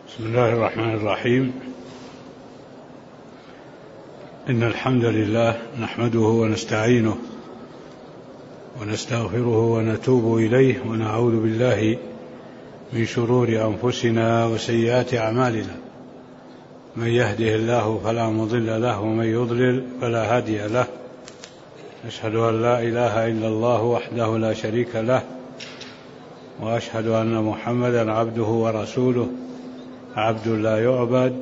بسم الله الرحمن الرحيم. إن الحمد لله نحمده ونستعينه ونستغفره ونتوب إليه ونعوذ بالله من شرور أنفسنا وسيئات أعمالنا. من يهده الله فلا مضل له ومن يضلل فلا هادي له. أشهد أن لا إله إلا الله وحده لا شريك له، وأشهد أن محمدا عبده ورسوله، عبد لا يعبد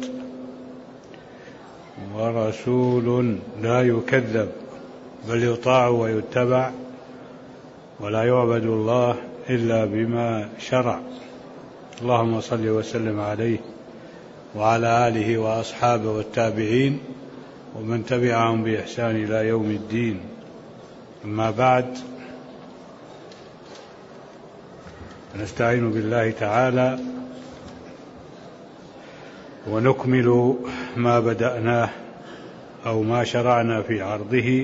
ورسول لا يكذب، بل يطاع ويتبع، ولا يعبد الله إلا بما شرع. اللهم صل وسلم عليه وعلى آله وأصحابه والتابعين ومن تبعهم بإحسان إلى يوم الدين. أما بعد، نستعين بالله تعالى ونكمل ما بدأناه أو ما شرعنا في عرضه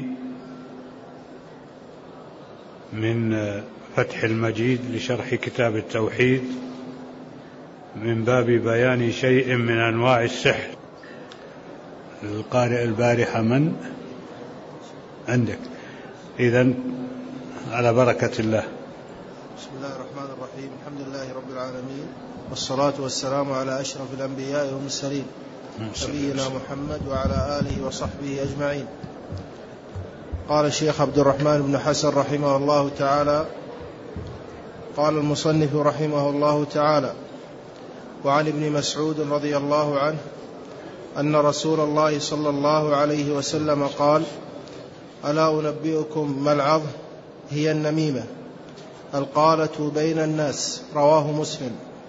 من فتح المجيد لشرح كتاب التوحيد من باب بيان شيء من أنواع السحر. القارئ البارحة من عندك؟ إذن على بركة الله. بسم الله الرحمن الرحيم. الحمد لله رب العالمين، والصلاة والسلام على أشرف الأنبياء والمرسلين نبينا محمد وعلى آله وصحبه أجمعين. قال الشيخ عبد الرحمن بن حسن رحمه الله تعالى: قال المصنف رحمه الله تعالى: وعن ابن مسعود رضي الله عنه أن رسول الله صلى الله عليه وسلم قال: ألا أنبئكم ما العظ؟ هي النميمة القالة بين الناس. رواه مسلم.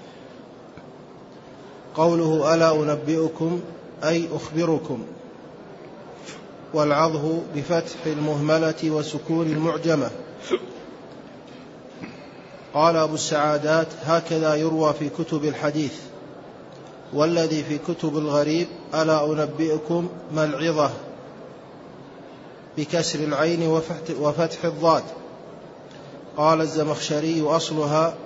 قوله ألا أنبئكم أي أخبركم، والعظه بفتح المهملة وسكون المعجمة. قال أبو السعادات: هكذا يروى في كتب الحديث، والذي في كتب الغريب ألا أنبئكم ما العظة بكسر العين وفتح الضاد. قال الزمخشري: أصلها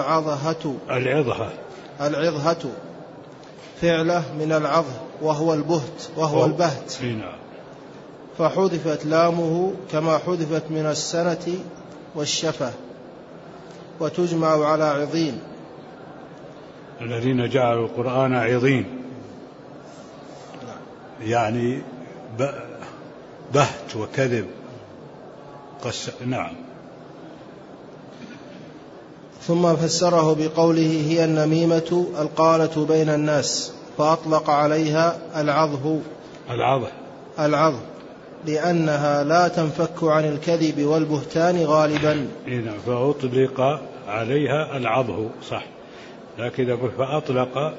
العظهة فعله من العظه وهو البهت، فحذفت لامه كما حذفت من السنة والشفة، وتجمع على عظين. الذين جعلوا القرآن عظيم، يعني بهت وكذب. نعم. ثم فسره بقوله هي النميمة القالة بين الناس، فأطلق عليها العظ لأنها لا تنفك عن الكذب والبهتان غالبا. فأطلق عليها العظه صح، لكن فأطلق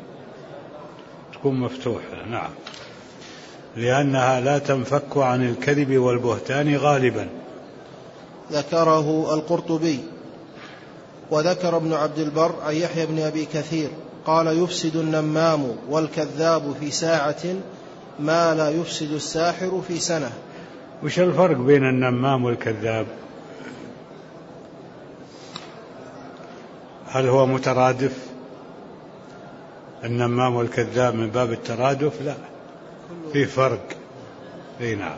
تكون مفتوحة. نعم، لأنها لا تنفك عن الكذب والبهتان غالبا. ذكره القرطبي. وذكر ابن عبد البر عن يحيى بن أبي كثير قال: يفسد النمام والكذاب في ساعة ما لا يفسد الساحر في سنة. وش الفرق بين النمام والكذاب؟ هل هو مترادف النمام والكذاب من باب الترادف؟ لا، في فرق. نعم.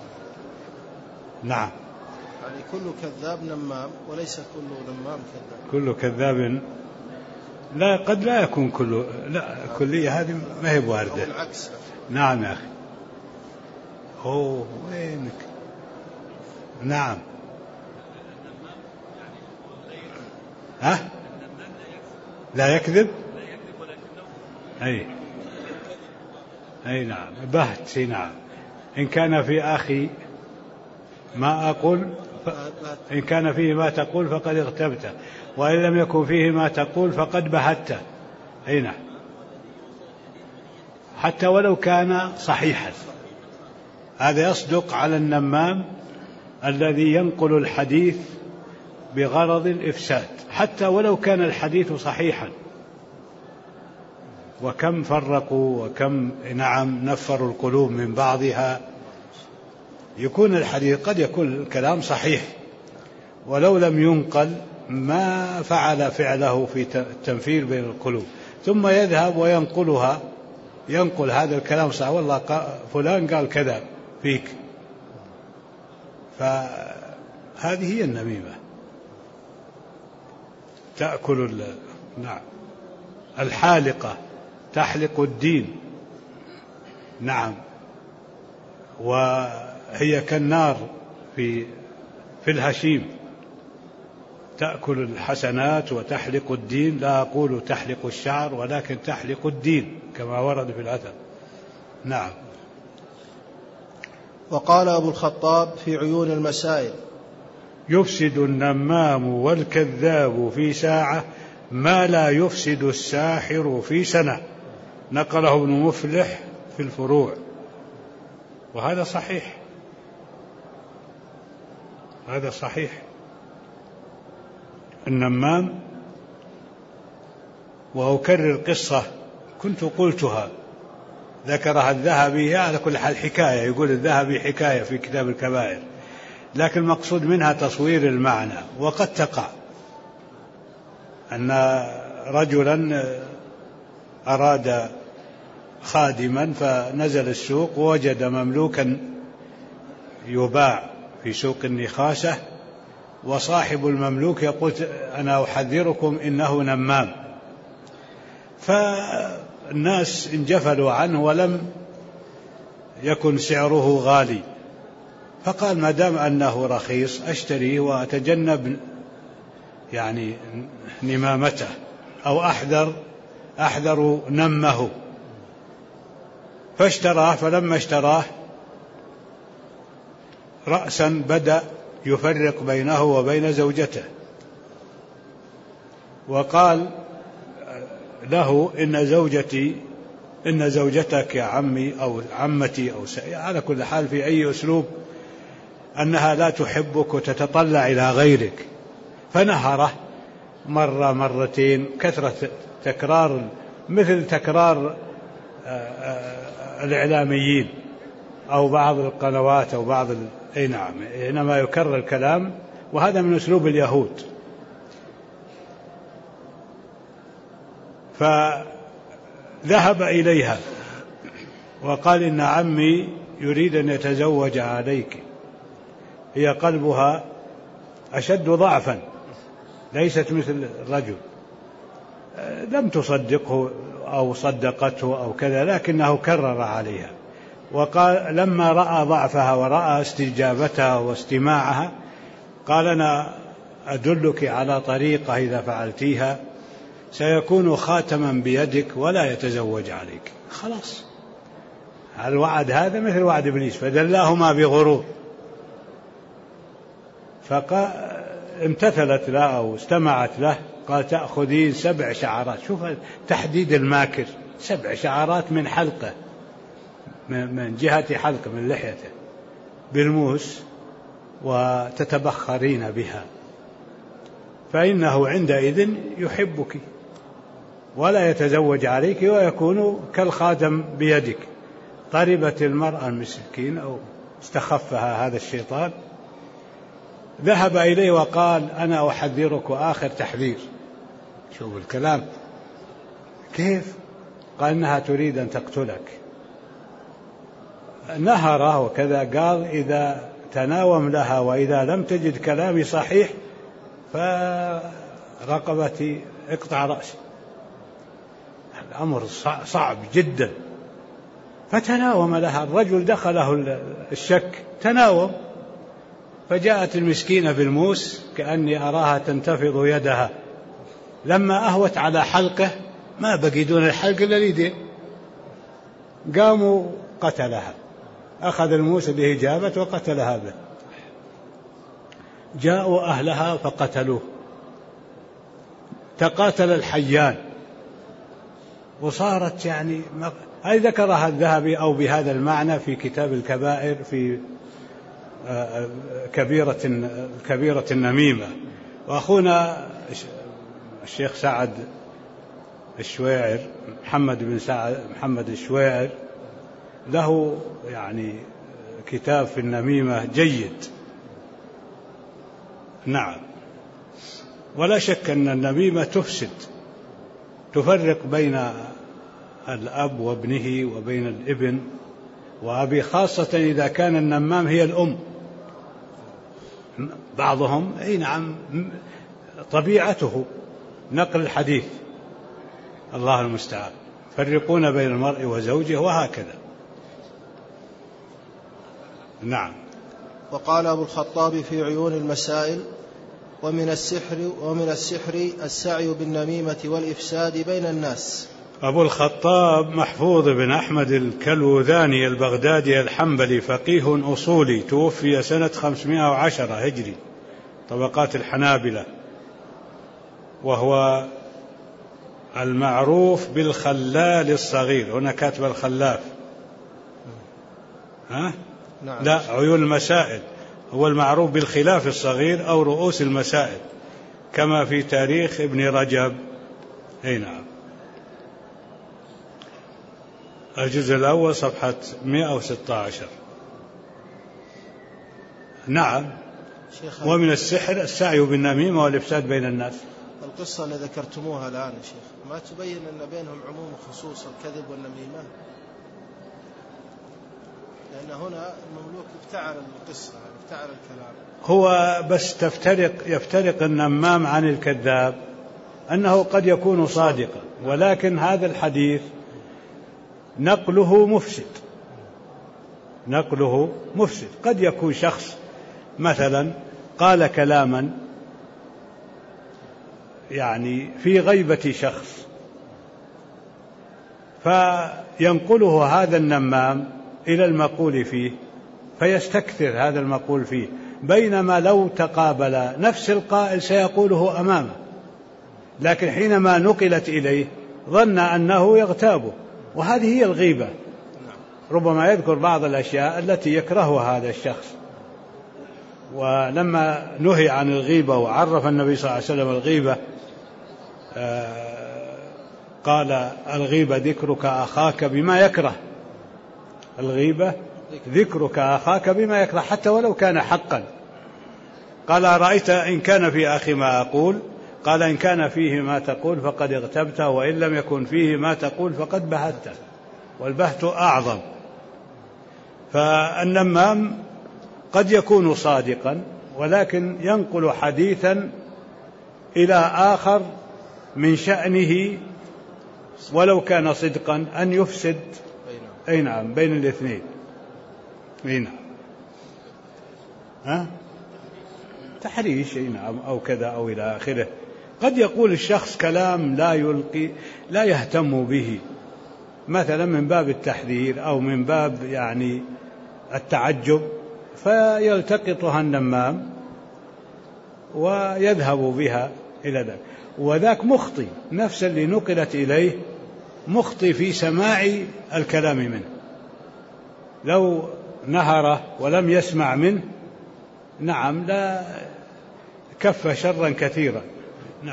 يعني كل كذاب نمام وليس كل نمام كذاب. كل كذاب لا، قد لا يكون كل، لا، كلية هذه ما هي واردة. العكس. نعم يا أخي. وينك؟ نعم. لا يكذب. أي نعم، بهت. نعم. إن كان في أخي ما أقول إن كان فيه ما تقول فقد اغتبته، وإن لم يكن فيه ما تقول فقد بهته. نعم، حتى ولو كان صحيحا. هذا يصدق على النمام الذي ينقل الحديث بغرض الإفساد، حتى ولو كان الحديث صحيحا. وكم فرقوا وكم نفروا القلوب من بعضها. يكون الحديث قد يكون الكلام صحيح ولو لم ينقل ما فعل فعله في التنفير بين القلوب، ثم يذهب وينقلها، ينقل هذا الكلام صح، والله فلان قال كذا فيك. فهذه هي النميمة، تأكل نعم الحالقة تحلق الدين، نعم، وهي كالنار في الهشيم، تأكل الحسنات وتحلق الدين. لا أقول تحلق الشعر ولكن تحلق الدين كما ورد في الأثر. نعم. وقال أبو الخطاب في عيون المسائل: يفسد النمام والكذاب في ساعة ما لا يفسد الساحر في سنة. نقله ابن مفلح في الفروع، وهذا صحيح، هذا صحيح. النمام، وأكرر قصة كنت قلتها ذكرها الذهبي، على كل حال حكاية، يقول الذهبي حكاية في كتاب الكبائر، لكن المقصود منها تصوير المعنى. وقد تقع أن رجلا أراد خادما فنزل السوق ووجد مملوكا يباع في سوق النخاسة، وصاحب المملوك يقول: أنا أحذركم إنه نمام. فالناس انجفلوا عنه ولم يكن سعره غالي، فقال: ما دام أنه رخيص أشتريه وأتجنب يعني نمامته، أو أحذر نمه. فاشتراه، فلما اشتراه رأسا بدأ يفرق بينه وبين زوجته، وقال له: إن زوجتك يا عمي أو عمتي أو على كل حال في أي أسلوب، أنها لا تحبك وتتطلع إلى غيرك. فنهره مرة مرتين، كثرة تكرار، مثل تكرار الإعلاميين أو بعض القنوات أو بعض أي نعم، إنما يكرر الكلام، وهذا من أسلوب اليهود. فذهب إليها وقال: إن عمي يريد أن يتزوج عليك. هي قلبها أشد ضعفا، ليست مثل الرجل، لم تصدقه أو صدقته أو كذا، لكنه كرر عليها. وقال لما رأى ضعفها ورأى استجابتها واستماعها، قال: أنا أدلك على طريقة إذا فعلتيها سيكون خاتما بيدك ولا يتزوج عليك. خلاص، الوعد هذا مثل وعد إبليس، فدلاهما بغرور. فامتثلت له أو استمعت له. قال: تأخذين 7 شعرات. شوف تحديد الماكر، 7 شعرات من حلقه، من جهة حلقه من لحيته بالموس، وتتبخرين بها، فإنه عندئذ يحبك ولا يتزوج عليك ويكون كالخادم بيدك. طربت المرأة المسكين أو استخفها هذا الشيطان. ذهب إليه وقال: أنا أحذرك، وآخر تحذير. شوف الكلام كيف. قال: إنها تريد أن تقتلك. نهره وكذا. قال: إذا تناوم لها وإذا لم تجد كلامي صحيح فرقبتي اقطع رأسي. الأمر صعب جدا. فتناوم لها الرجل، دخله الشك، تناوم. فجاءت المسكينة بالموس كأني أراها تنتفض يدها، لما أهوت على حلقه ما بقي دون الحلق إلا اليدين، قاموا قتلها. أخذ الموس بهجابة وقتلها به. جاءوا أهلها فقتلوه. تقاتل الحيان، وصارت يعني هذه ذكرها الذهبي أو بهذا المعنى في كتاب الكبائر في كبيرة النميمة. وأخونا الشيخ سعد الشويعر، محمد الشويعر، له يعني كتاب في النميمة جيد. نعم، ولا شك أن النميمة تفسد، تفرق بين الأب وابنه وبين الابن وأبي، خاصة إذا كان النمام هي الأم. بعضهم نعم طبيعته نقل الحديث، الله المستعان، يفرقون بين المرء وزوجه وهكذا. نعم. وقال أبو الخطاب في عيون المسائل: ومن السحر السعي بالنميمة والإفساد بين الناس. أبو الخطاب محفوظ بن أحمد الكلوذاني البغدادي الحنبلي، فقيه أصولي، توفي سنة 510 هجري، طبقات الحنابلة، وهو المعروف بالخلال الصغير. هنا كاتب الخلاف، ها؟ نعم. لا، عيون المسائل، هو المعروف بالخلاف الصغير أو رؤوس المسائل، كما في تاريخ ابن رجب. أي نعم، الجزء الأول صفحة 116. نعم. ومن السحر السعي بالنميمة والإفساد بين الناس. القصة اللي ذكرتموها الآن يا شيخ ما تبين أن بينهم عموم وخصوص الكذب والنميمة؟ لأن هنا المملوك افتعل القصة، افتعل الكلام. هو بس يفترق النمام عن الكذاب أنه قد يكون صادقا، ولكن هذا الحديث نقله مفسد. قد يكون شخص مثلا قال كلاما يعني في غيبة شخص، فينقله هذا النمام إلى المقول فيه فيستكثر هذا المقول فيه، بينما لو تقابل نفس القائل سيقوله أمامه، لكن حينما نقلت إليه ظن أنه يغتابه، وهذه هي الغيبة. ربما يذكر بعض الأشياء التي يكرهها هذا الشخص. ولما نهي عن الغيبة وعرف النبي صلى الله عليه وسلم الغيبة، قال: الغيبة ذكرك أخاك بما يكره. الغيبة ذكرك أخاك بما يكره، حتى ولو كان حقا. قال: أرأيت إن كان في أخي ما أقول؟ قال: إن كان فيه ما تقول فقد اغتبته، وإن لم يكن فيه ما تقول فقد بهته، والبهت أعظم. فالنمام قد يكون صادقا، ولكن ينقل حديثا إلى آخر من شأنه ولو كان صدقا أن يفسد أي نعم بين الاثنين. أي نعم، تحريش أي نعم أو كذا أو إلى آخره. قد يقول الشخص كلام لا يهتم به، مثلا من باب التحذير أو من باب يعني التعجب، فيلتقطها النمام ويذهب بها إلى ذلك، وذاك مخطي، نفس اللي نقلت إليه مخطي في سماع الكلام منه. لو نهره ولم يسمع منه نعم لا كف شرا كثيرا. نعم.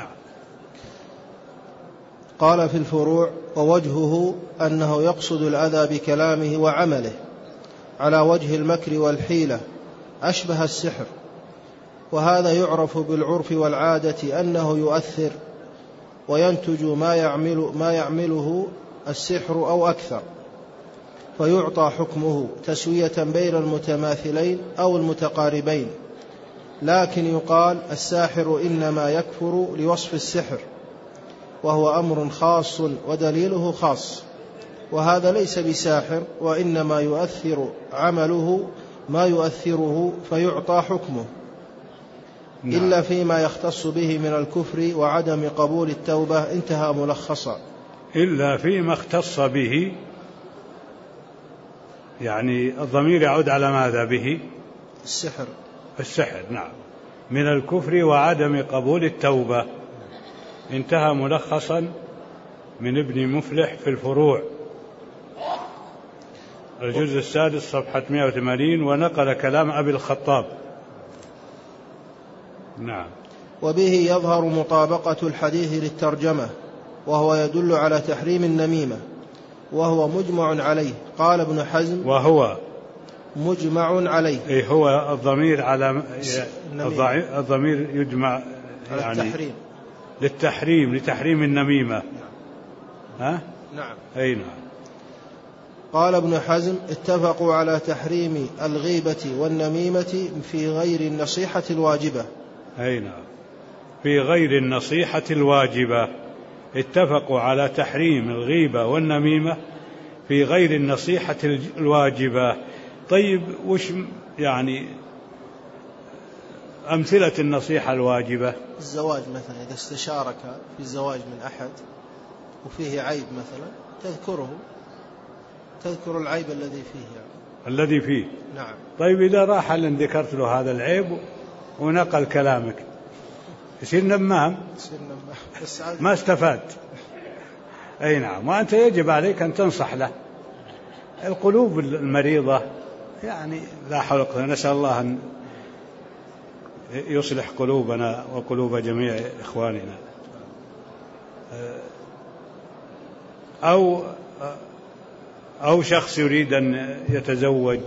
قال في الفروع: ووجهه أنه يقصد الأذى بكلامه وعمله على وجه المكر والحيلة أشبه السحر، وهذا يعرف بالعرف والعادة أنه يؤثر وينتج ما يعمله السحر أو أكثر، فيعطى حكمه تسوية بين المتماثلين أو المتقاربين. لكن يقال الساحر إنما يكفر لوصف السحر، وهو أمر خاص ودليله خاص، وهذا ليس بساحر، وإنما يؤثر عمله ما يؤثره فيعطى حكمه. إلا فيما يختص به من الكفر وعدم قبول التوبة. انتهى ملخصا. إلا فيما اختص به، يعني الضمير يعود على ماذا به؟ السحر. نعم، من الكفر وعدم قبول التوبة. انتهى ملخصا من ابن مفلح في الفروع، الجزء السادس صفحة 180، ونقل كلام أبي الخطاب. نعم. وبه يظهر مطابقة الحديث للترجمة، وهو يدل على تحريم النميمة، وهو مجمع عليه. قال ابن حزم: وهو مجمع عليه. إيه، هو الضمير على الضمير يجمع يعني لتحريم النميمة. ها؟ نعم. أي نعم. قال ابن حزم: اتفقوا على تحريم الغيبة والنميمة في غير النصيحة الواجبة. أي نعم، في غير النصيحة الواجبة. اتفقوا على تحريم الغيبة والنميمة في غير النصيحة الواجبة. طيب وش يعني أمثلة النصيحة الواجبة؟ الزواج مثلا، إذا استشارك في الزواج من أحد وفيه عيب مثلا تذكر العيب الذي فيه يعني. الذي فيه. نعم. طيب إذا راح لن ذكرت له هذا العيب ونقل كلامك يصير نمام، ما استفاد. أي نعم. وأنت يجب عليك أن تنصح له. القلوب المريضة يعني لا حول ولا قوة، نسأل الله أن يصلح قلوبنا وقلوب جميع إخواننا. أو شخص يريد أن يتزوج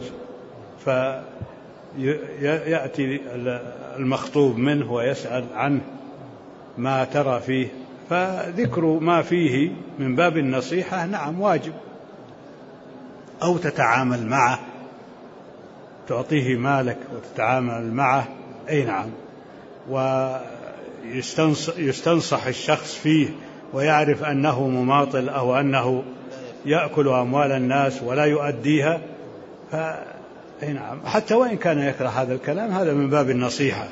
فيأتي المخطوب منه ويسأل عنه ما ترى فيه، فذكر ما فيه من باب النصيحة نعم واجب. أو تتعامل معه، تعطيه مالك وتتعامل معه. أي نعم. ويستنصح الشخص فيه ويعرف أنه مماطل أو أنه يأكل أموال الناس ولا يؤديها. أي نعم، حتى وإن كان يكره هذا الكلام هذا من باب النصيحة.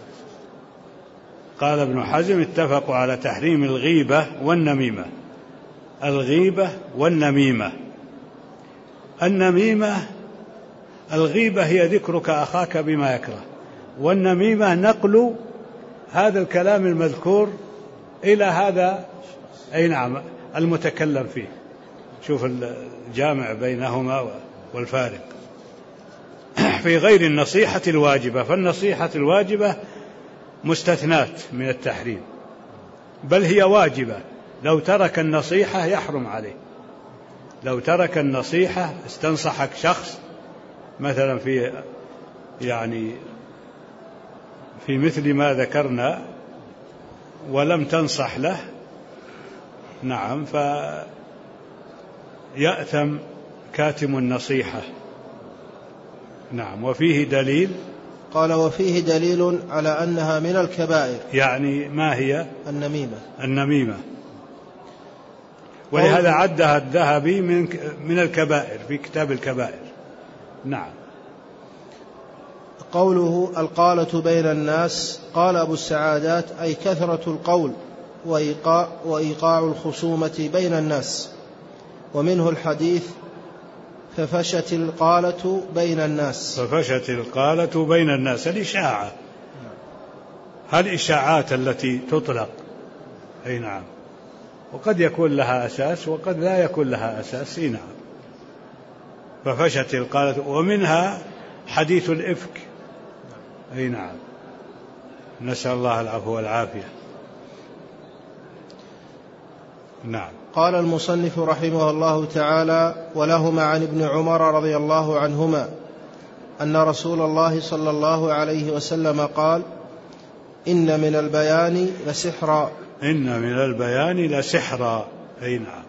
قال ابن حزم: اتفقوا على تحريم الغيبة والنميمة. الغيبة والنميمة. الغيبة هي ذكرك أخاك بما يكره، والنميمة نقل هذا الكلام المذكور إلى هذا أي نعم المتكلم فيه. شوف الجامع بينهما والفارق. في غير النصيحة الواجبة، فالنصيحة الواجبة مستثنات من التحريم، بل هي واجبة. لو ترك النصيحة يحرم عليه. لو ترك النصيحة، استنصحك شخص مثلا في مثل ما ذكرنا ولم تنصح له، نعم، فيأثم كاتم النصيحة. نعم. وفيه دليل. قال: وفيه دليل على أنها من الكبائر. يعني ما هي؟ النميمة. ولهذا عدها الذهبي من الكبائر في كتاب الكبائر. نعم. قوله: القالة بين الناس. قال أبو السعادات: أي كثرة القول وإيقاع الخصومة بين الناس. ومنه الحديث: ففشت القالة بين الناس. ففشت القالة بين الناس. الإشاعة، الإشاعات التي تطلق. أي نعم. وقد يكون لها أساس وقد لا يكون لها أساس. نعم. ففشت القالة. ومنها حديث الإفك. أي نعم. نسأل الله العفو والعافية. نعم. قال المصنف رحمه الله تعالى: ولهما عن ابن عمر رضي الله عنهما أن رسول الله صلى الله عليه وسلم قال: إن من البيان لسحرا. إن من البيان لسحرا. أي نعم.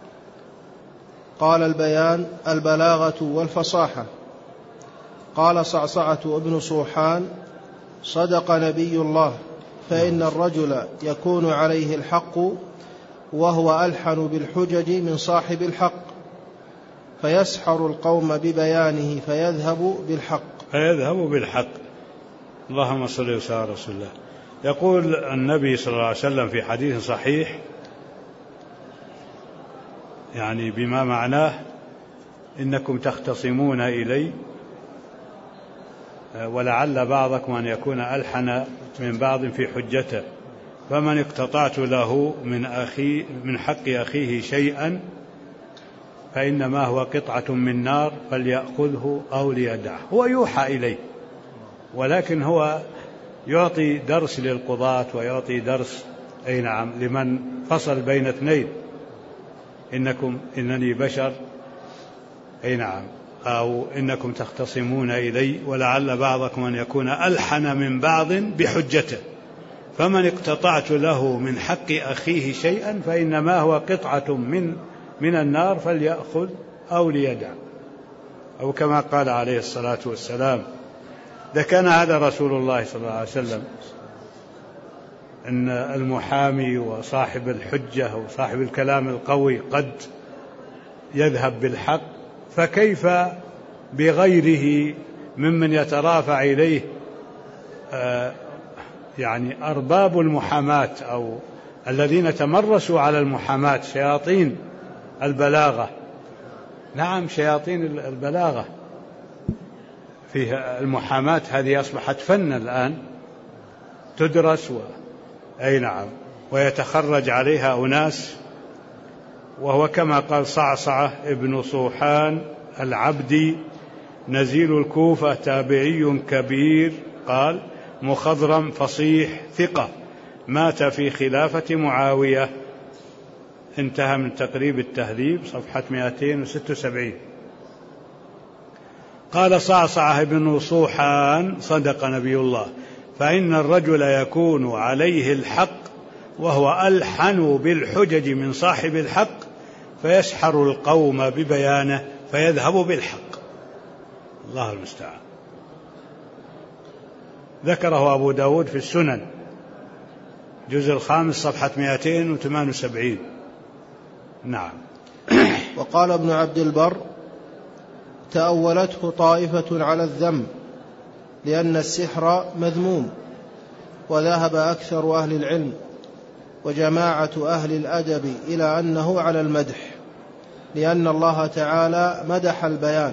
قال: البيان البلاغة والفصاحة. قال صعصعة ابن صوحان: صدق نبي الله، فإن الرجل يكون عليه الحق وهو ألحن بالحجج من صاحب الحق، فيسحر القوم ببيانه فيذهب بالحق. اللهم صل وسلم على رسول الله. يقول النبي صلى الله عليه وسلم في حديث صحيح يعني بما معناه: إنكم تختصمون إلي ولعل بعضكم أن يكون ألحن من بعض في حجته، فمن اقتطعت له من حق أخيه شيئا فإنما هو قطعة من نار فليأخذه أو ليدعه. هو يوحى إليه، ولكن هو يعطي درس للقضاة ويعطي درس أي نعم لمن فصل بين اثنين. إنني بشر، أي نعم، أو إنكم تختصمون إلي ولعل بعضكم أن يكون ألحن من بعض بحجته، فمن اقتطعت له من حق أخيه شيئا فإنما هو قطعة من النار فليأخذ أو ليدع، أو كما قال عليه الصلاة والسلام. إذا كان هذا رسول الله صلى الله عليه وسلم أن المحامي وصاحب الحجة وصاحب الكلام القوي قد يذهب بالحق، فكيف بغيره ممن يترافع إليه يعني أرباب المحاماة أو الذين تمرسوا على المحاماة، شياطين البلاغة. نعم، شياطين البلاغة في المحاماة هذه أصبحت فن الآن تدرس أي نعم، ويتخرج عليها أناس. وهو كما قال صعصعة ابن صوحان العبدي نزيل الكوفة تابعي كبير، قال: مخضرم فصيح ثقة مات في خلافة معاوية. انتهى من تقريب التهذيب صفحة 276. قال صعصعة ابن صوحان: صدق نبي الله، فإن الرجل يكون عليه الحق وهو ألحن بالحجج من صاحب الحق فيسحر القوم ببيانه فيذهب بالحق. الله المستعان. ذكره أبو داود في السنن جزء 5 صفحة 278. نعم. وقال ابن عبد البر: تأولته طائفة على الذم لأن السحر مذموم، وذهب أكثر أهل العلم وجماعة أهل الأدب إلى أنه على المدح، لأن الله تعالى مدح البيان.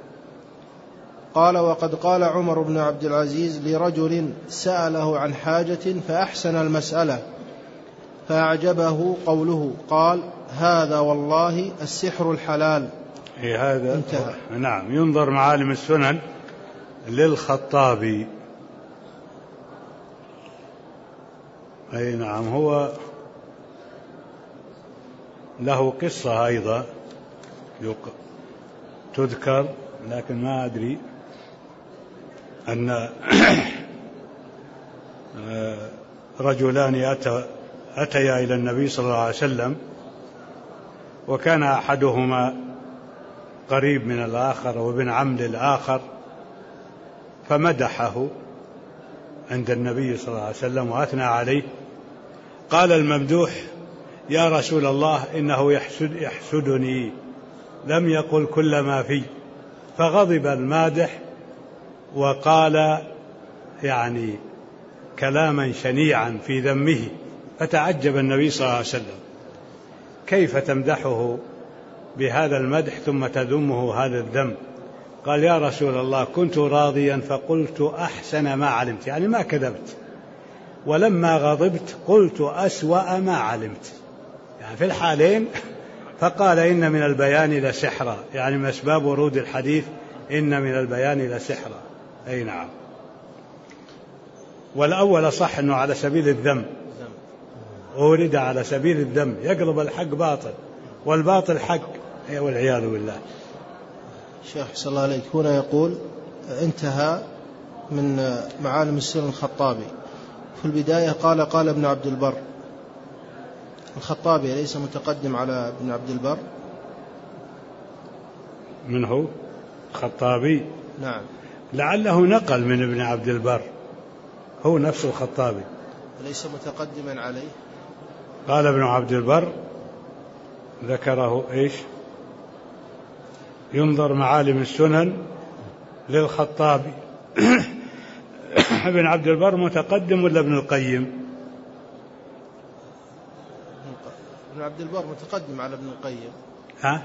قال: وقد قال عمر بن عبد العزيز لرجل سأله عن حاجة فأحسن المسألة فأعجبه قوله، قال: هذا والله السحر الحلال. هذا انتهى. نعم. ينظر معالم السنن للخطابي. أي نعم. هو له قصة أيضا تذكر، لكن ما أدري، أن رجلان أتيا إلى النبي صلى الله عليه وسلم، وكان أحدهما قريب من الآخر وابن عم للآخر، فمدحه عند النبي صلى الله عليه وسلم وأثنى عليه. قال الممدوح: يا رسول الله، إنه يحسدني، لم يقل كل ما فيه. فغضب المادح وقال يعني كلاما شنيعا في ذمه، فتعجب النبي صلى الله عليه وسلم: كيف تمدحه بهذا المدح ثم تذمه هذا الذم؟ قال: يا رسول الله، كنت راضيا فقلت أحسن ما علمت، يعني ما كذبت، ولما غضبت قلت أسوأ ما علمت، يعني في الحالين. فقال: إن من البيان لسحرا، يعني من أسباب ورود الحديث إن من البيان لسحرا. أي نعم. والأول صح أنه على سبيل الذم، أورد على سبيل الذم، يقلب الحق باطل والباطل حق، والعياذ بالله. شيخ صلى الله عليك، هنا يقول: انتهى من معالم السنن الخطابي. في البداية قال ابن عبد البر. الخطابي ليس متقدم على ابن عبد البر؟ من هو الخطابي؟ نعم. لعله نقل من ابن عبد البر، هو نفسه الخطابي، ليس متقدما عليه. قال ابن عبد البر ذكره إيش؟ ينظر معالم السنن للخطابي. ابن عبد البر متقدم ولا ابن القيم؟ ابن عبد البر متقدم على ابن القيم. ها؟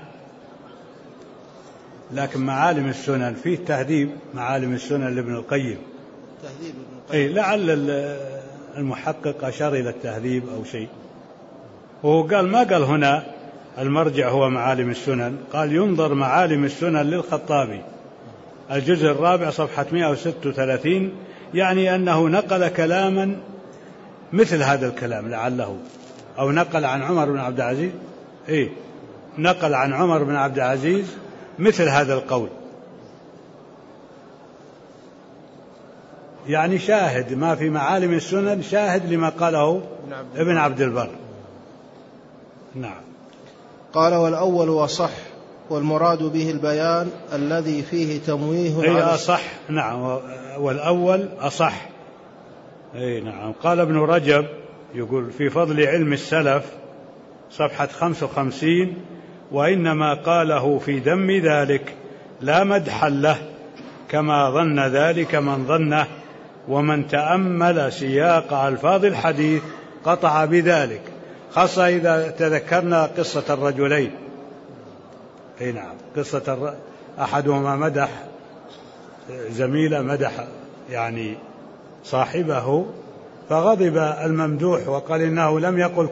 لكن معالم السنن فيه تهذيب معالم السنن لابن القيم. تهذيب ابن القيم. أي لعل المحقق أشار إلى التهذيب أو شيء. وهو قال، ما قال هنا المرجع هو معالم السنن، قال ينظر معالم السنن للخطابي الجزء 4 صفحة 136، يعني أنه نقل كلاما مثل هذا الكلام لعله، أو نقل عن عمر بن عبد العزيز، نقل عن عمر بن عبد العزيز مثل هذا القول. يعني شاهد ما في معالم السنن، شاهد لما قاله ابن عبد البر. نعم. قال والأول وصح، والمراد به البيان الذي فيه تمويه على أصح. نعم، والأول أصح. أي نعم. قال ابن رجب يقول في فضل علم السلف صفحة 55: وإنما قاله في ذم ذلك لا مدحا له، كما ظن ذلك من ظنه، ومن تأمل سياق ألفاظ الحديث قطع بذلك، خاصة إذا تذكرنا قصة الرجلين. أي نعم، قصة أحدهما مدح زميله، مدح يعني صاحبه، فغضب الممدوح وقال إنه لم يذكر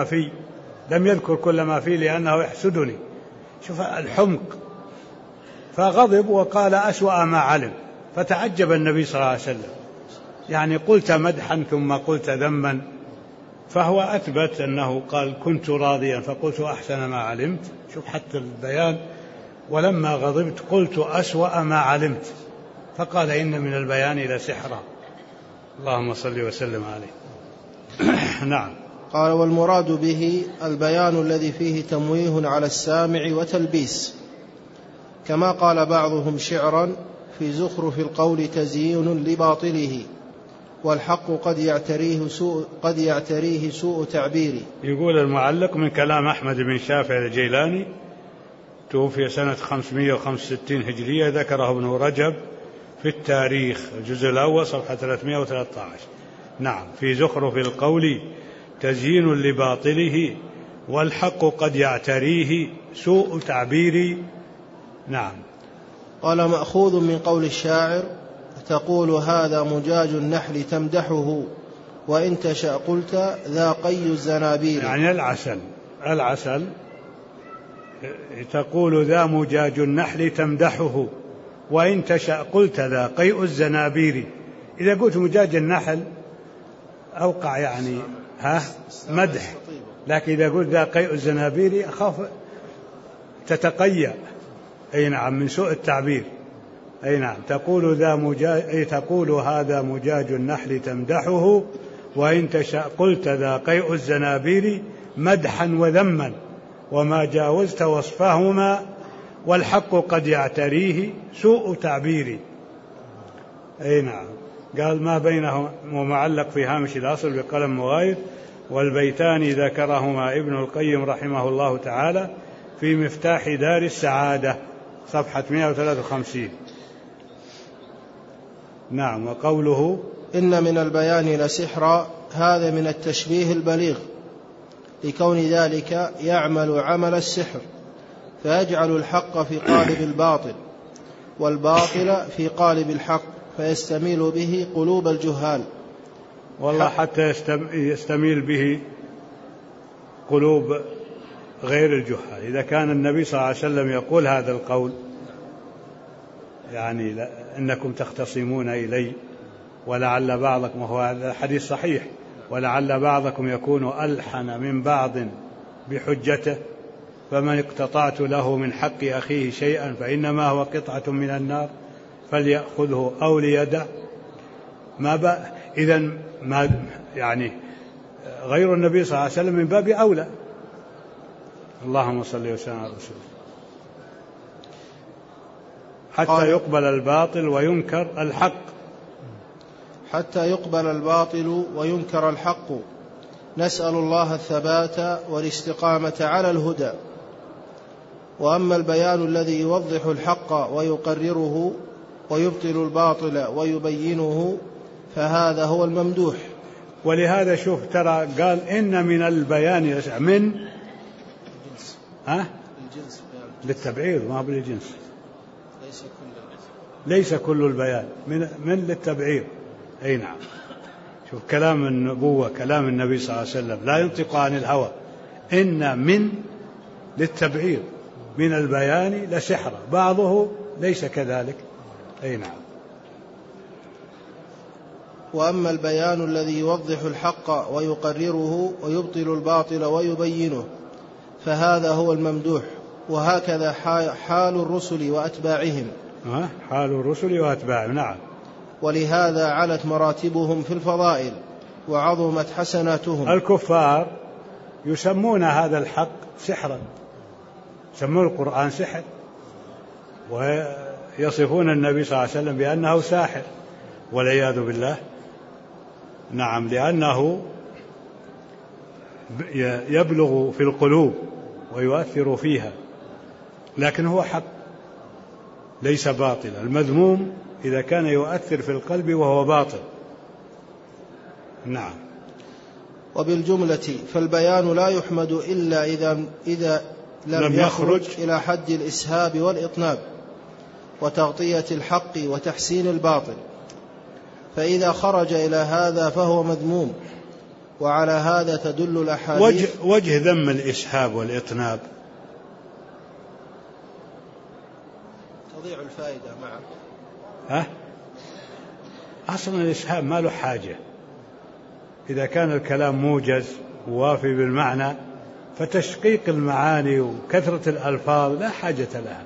كل ما فيه لأنه يحسدني. شوف الحمق، فغضب وقال أسوأ ما علم. فتعجب النبي صلى الله عليه وسلم، يعني قلت مدحا ثم قلت ذما، فهو أثبت أنه قال كنت راضيا فقلت أحسن ما علمت. شوف حتى البيان، ولما غضبت قلت أسوأ ما علمت، فقال إن من البيان لسحرا. اللهم صل وسلم عليه. نعم. قال والمراد به البيان الذي فيه تمويه على السامع وتلبيس، كما قال بعضهم شعرا في زخرف القول تزيين لباطله، والحق قد يعتريه سوء تعبيري. يقول المعلق من كلام أحمد بن شافع الجيلاني، توفي سنة 565 هجرية، ذكره ابن رجب في التاريخ الجزء الأول صفحة 313. نعم. في زخرف القول تزيين لباطله، والحق قد يعتريه سوء تعبيري. نعم. قال مأخوذ من قول الشاعر: تقول هذا مجاج النحل تمدحه، وإن تشأ قلت ذا قي الزنابير. يعني العسل تقول ذا مجاج النحل تمدحه، وإن تشأ قلت ذا قيء الزنابير. إذا قلت مجاج النحل أوقع يعني مدح، لكن إذا قلت ذا قيء الزنابير أخاف تتقيأ. أي نعم، من سوء التعبير. أي نعم. تقول هذا مجاج النحل تمدحه، وإن تشأ قلت ذا قيء الزنابير، مدحا وذما وما جاوزت وصفهما، والحق قد يعتريه سوء تعبيري. أي نعم. قال ما بينه ومعلق في هامش الأصل بقلم مغاير، والبيتان ذكرهما ابن القيم رحمه الله تعالى في مفتاح دار السعادة صفحة 153. نعم. وقوله إن من البيان لسحرا، هذا من التشبيه البليغ، لكون ذلك يعمل عمل السحر، فيجعل الحق في قالب الباطل، والباطل في قالب الحق، فيستميل به قلوب الجهال. والله حتى يستميل به قلوب غير الجهال. إذا كان النبي صلى الله عليه وسلم يقول هذا القول، يعني إنكم تختصمون إلي ولعل بعضكم، وهو هذا حديث صحيح، ولعل بعضكم يكون ألحن من بعض بحجته، فمن اقتطعت له من حق أخيه شيئا فإنما هو قطعة من النار فليأخذه أو ليدع. إذن ما يعني غير النبي صلى الله عليه وسلم من باب أولى. اللهم صل وسلم على رسول الله. حتى يقبل الباطل وينكر الحق. حتى يقبل الباطل وينكر الحق. نسأل الله الثبات والاستقامة على الهدى. وأما البيان الذي يوضح الحق ويقرره ويبطل الباطل ويبينه، فهذا هو الممدوح. ولهذا شوف ترى قال إن من البيان من الجنس للتبعير، ما بالجنس، ليس كل البيان من للتبعير. أي نعم. شوف كلام النبوة، كلام النبي صلى الله عليه وسلم لا ينطق عن الهوى. إن من للتبعير، من البيان لسحرا، بعضه ليس كذلك. أي نعم. وأما البيان الذي يوضح الحق ويقرره ويبطل الباطل ويبينه، فهذا هو الممدوح. وهكذا حال الرسل وأتباعهم. حال الرسل وأتباعهم. نعم. ولهذا علت مراتبهم في الفضائل وعظمت حسناتهم. الكفار يسمون هذا الحق سحرا، يسمون القرآن سحر، ويصفون النبي صلى الله عليه وسلم بأنه ساحر والعياذ بالله. نعم، لأنه يبلغ في القلوب ويؤثر فيها، لكن هو حق ليس باطل. المذموم إذا كان يؤثر في القلب وهو باطل. نعم. وبالجملة فالبيان لا يحمد إلا إذا لم يخرج إلى حد الإسهاب والإطناب وتغطية الحق وتحسين الباطل، فإذا خرج إلى هذا فهو مذموم. وعلى هذا تدل الأحاديث. وجه ذم الإسهاب والإطناب تضيع الفائدة معك. أصلا الإسهاب ما له حاجة، إذا كان الكلام موجز ووافي بالمعنى، فتشقيق المعاني وكثرة الألفاظ لا حاجة لها.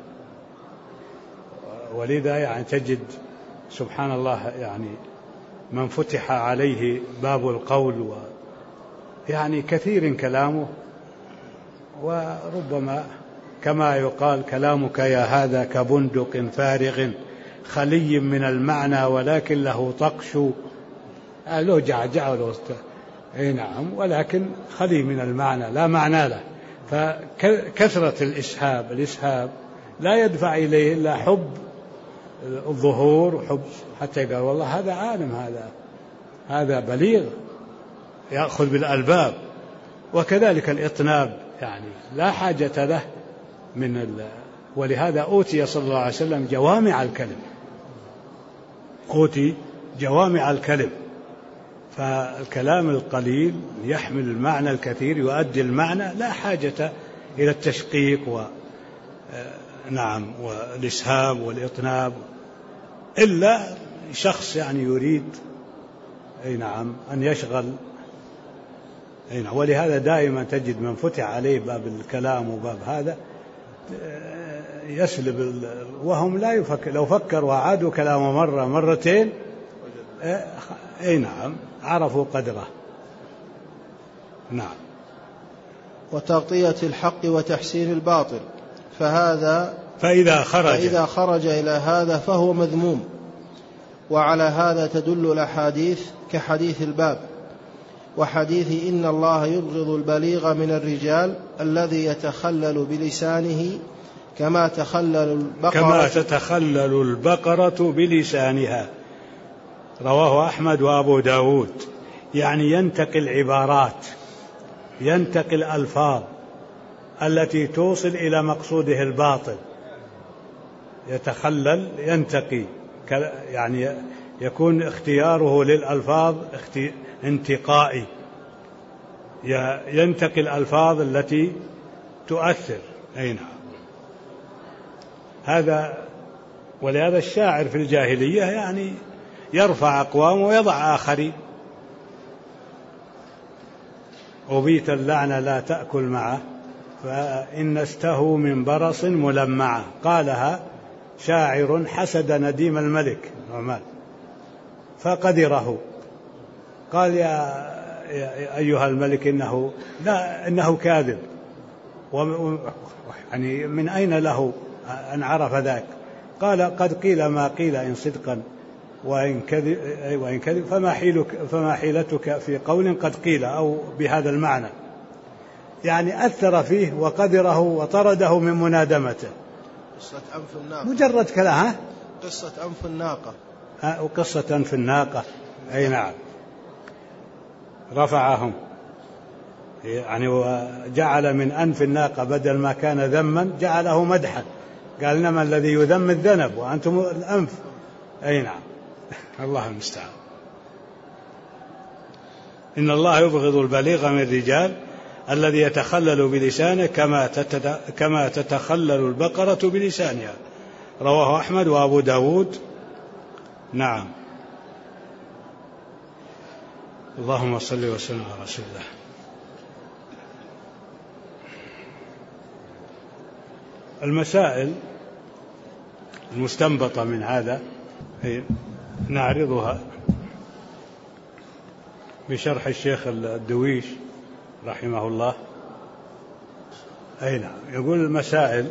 ولذا يعني تجد سبحان الله يعني من فتح عليه باب القول يعني كثير كلامه، وربما كما يقال كلامك يا هذا كبندق فارغ خلي من المعنى ولكن له طقش، له جعجع نعم، ولكن خلي من المعنى لا معنى له. فكثرة الإسهاب لا يدفع إليه إلا حب الظهور وحب، حتى يقال والله هذا عالم، هذا بليغ يأخذ بالألباب. وكذلك الإطناب يعني لا حاجة له ولهذا أوتي صلى الله عليه وسلم جوامع الكلم، أوتي جوامع الكلم، فالكلام القليل يحمل المعنى الكثير يؤدي المعنى، لا حاجة إلى التشقيق نعم والإسهاب والإطناب، إلا شخص يعني يريد نعم أن يشغل. نعم. ولهذا دائما تجد من فتح عليه باب الكلام وباب هذا يسلب، وهم لا يفكر، لو فكروا وعادوا كلامه مرة مرتين نعم عرفوا قدره. نعم. وتغطية الحق وتحسين الباطل، فإذا خرج إلى هذا فهو مذموم. وعلى هذا تدل الأحاديث كحديث الباب وحديث إن الله يبغض البليغ من الرجال الذي يتخلل بلسانه كما تتخلل البقرة بلسانها، رواه أحمد وأبو داود. يعني ينتقي العبارات، ينتقي الألفاظ التي توصل إلى مقصوده الباطل، يتخلل ينتقي، يعني يكون اختياره للألفاظ انتقائي، ينتقي الألفاظ التي تؤثر. نعم. هذا ولهذا الشاعر في الجاهلية يعني يرفع أقوام ويضع آخرين. أبيت اللعن لا تأكل معه فإن استهوا من برص ملمعة، قالها شاعر حسد نديم الملك نعمان فقدره، قال يا أيها الملك إنه كاذب، يعني من أين له أن عرف ذاك؟ قال قد قيل ما قيل إن صدقا وإن كذب فما حيلتك في قول قد قيل، أو بهذا المعنى، يعني أثر فيه وقدره وطرده من منادمته. قصة أنف الناقة، مجرد كلام. قصة أنف الناقة، وقصة أنف الناقة. أي نعم، رفعهم يعني وجعل من أنف الناقة بدل ما كان ذما جعله مدحا، قال إنما الذي يذم الذنب وأنتم الأنف. أي نعم. الله المستعان. إن الله يبغض البليغ من الرجال الذي يتخلل بلسانه كما تتخلل البقرة بلسانها، رواه أحمد وأبو داود. نعم. اللهم صل وسلم على رسول الله. المسائل المستنبطة من هذا نعرضها بشرح الشيخ الدويش رحمه الله. أي نعم. يقول المسائل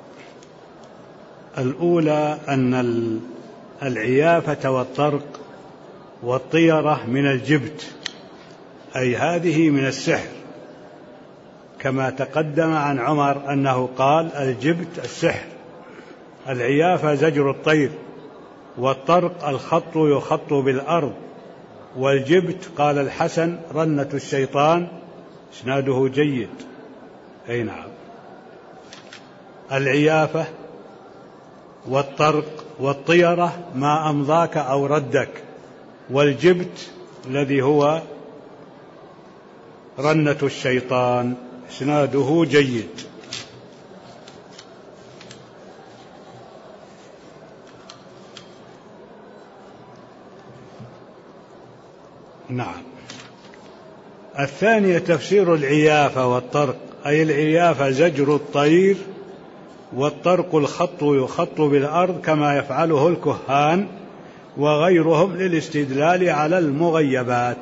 الأولى أن العيافة والطرق والطيرة من الجبت، أي هذه من السحر، كما تقدم عن عمر أنه قال الجبت السحر، العيافة زجر الطير، والطرق الخط يخط بالأرض، والجبت قال الحسن رنة الشيطان، إسناده جيد. أي نعم. العيافة والطرق والطيرة ما أمضاك أو ردك، والجبت الذي هو رنة الشيطان، إسناده جيد. نعم. الثانية تفسير العيافة والطرق، أي العيافة زجر الطير، والطرق الخط يخط بالأرض كما يفعله الكهان وغيرهم للاستدلال على المغيبات.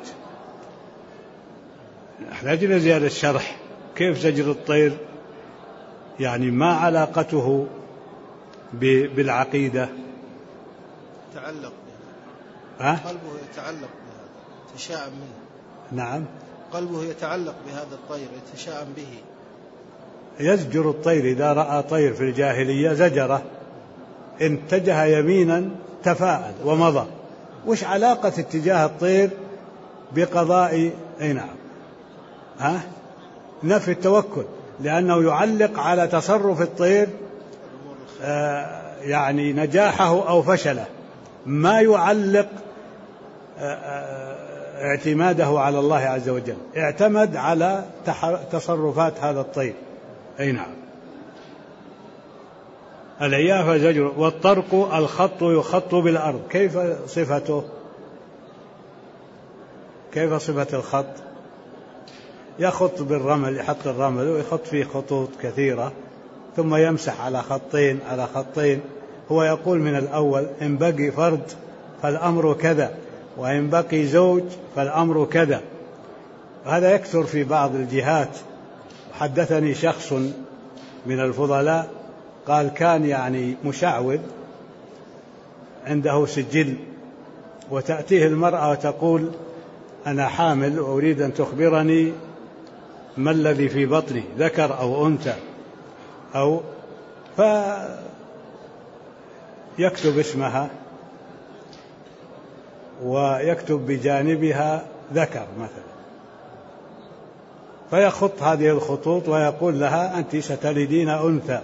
نحتاج إلى زيادة الشرح. كيف زجر الطير؟ يعني ما علاقته بالعقيدة؟ يتعلق بها. قلبه يتعلق بهذا، يتشاءم منه. نعم. قلبه يتعلق بهذا الطير، يتشاءم به. يزجر الطير إذا رأى طير في الجاهلية زجره، إن اتجه يمينا تفاءل ومضى. وش علاقة اتجاه الطير بقضاء؟ أي نعم. نفي التوكل، لأنه يعلق على تصرف الطير يعني نجاحه أو فشله، ما يعلق اعتماده على الله عز وجل، اعتمد على تصرفات هذا الطير. أي نعم. العيافة زجر، والطرق الخط يخط بالأرض. كيف صفته؟ كيف صفة الخط؟ يخط بالرمل، يحط الرمل ويخط فيه خطوط كثيرة، ثم يمسح على خطين على خطين. هو يقول من الأول إن بقي فرد فالأمر كذا، وإن بقي زوج فالأمر كذا. هذا يكثر في بعض الجهات. حدثني شخص من الفضلاء قال كان يعني مشعوذ، عنده سجل، وتأتيه المرأة وتقول أنا حامل وأريد أن تخبرني ما الذي في بطني، ذكر أو أنثى، أو فيكتب اسمها ويكتب بجانبها ذكر مثلا، فيخط هذه الخطوط ويقول لها أنت ستلدين أنثى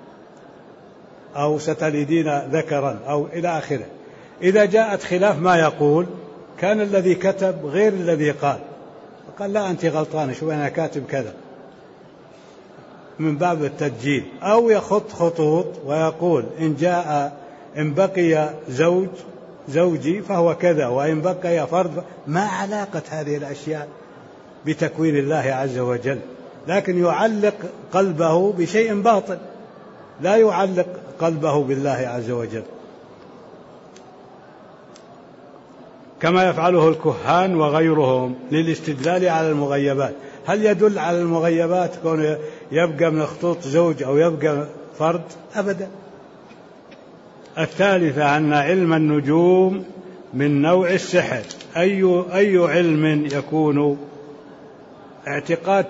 أو ستلدين ذكرا أو إلى آخره. إذا جاءت خلاف ما يقول كان الذي كتب غير الذي قال، قال لا أنت غلطانة، شو أنا كاتب كذا، من باب التسجيل. أو يخط خطوط ويقول إن بقي زوجي فهو كذا، وإن بقي فرد. ما علاقة هذه الأشياء بتكوين الله عز وجل؟ لكن يعلق قلبه بشيء باطل، لا يعلق قلبه بالله عز وجل، كما يفعله الكهان وغيرهم للاستدلال على المغيبات. هل يدل على المغيبات كون يبقى من خطوط زوج أو يبقى فرد؟ أبدا. الثالثة أن علم النجوم من نوع السحر. أي علم يكون؟ اعتقاد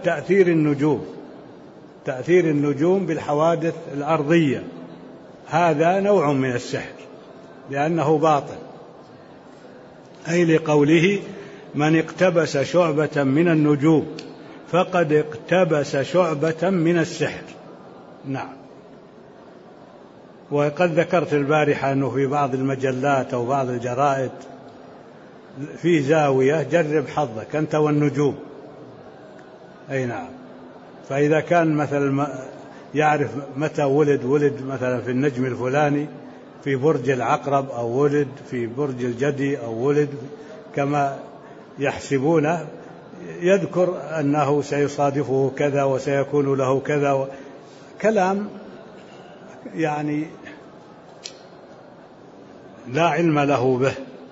تأثير النجوم بالحوادث الأرضية، هذا نوع من السحر لأنه باطل. أي لقوله من اقتبس شعبة من النجوم فقد اقتبس شعبة من السحر. نعم. وقد ذكرت البارحة أنه في بعض المجلات أو بعض الجرائد في زاوية جرب حظك أنت والنجوم. أي نعم. فإذا كان مثلا يعرف متى ولد مثلا في النجم الفلاني في برج العقرب، أو ولد في برج الجدي، أو ولد كما يحسبونه، يذكر أنه سيصادفه كذا وسيكون له كذا، كلام يعني لا علم له به،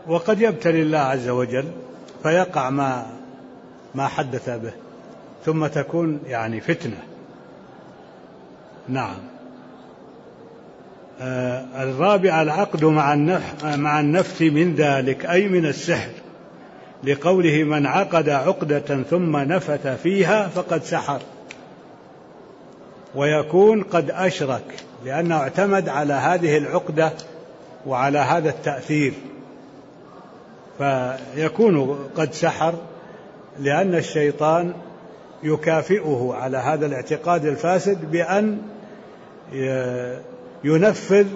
وقد يبتلي الله عز وجل فيقع ما حدث به، ثم تكون يعني فتنة. نعم. الرابع العقد مع النفث من ذلك أي من السحر، لقوله من عقد عقدة ثم نفث فيها فقد سحر، ويكون قد أشرك لأنه اعتمد على هذه العقدة وعلى هذا التأثير، فيكون قد سحر، لأن الشيطان يكافئه على هذا الاعتقاد الفاسد بأن ينفذ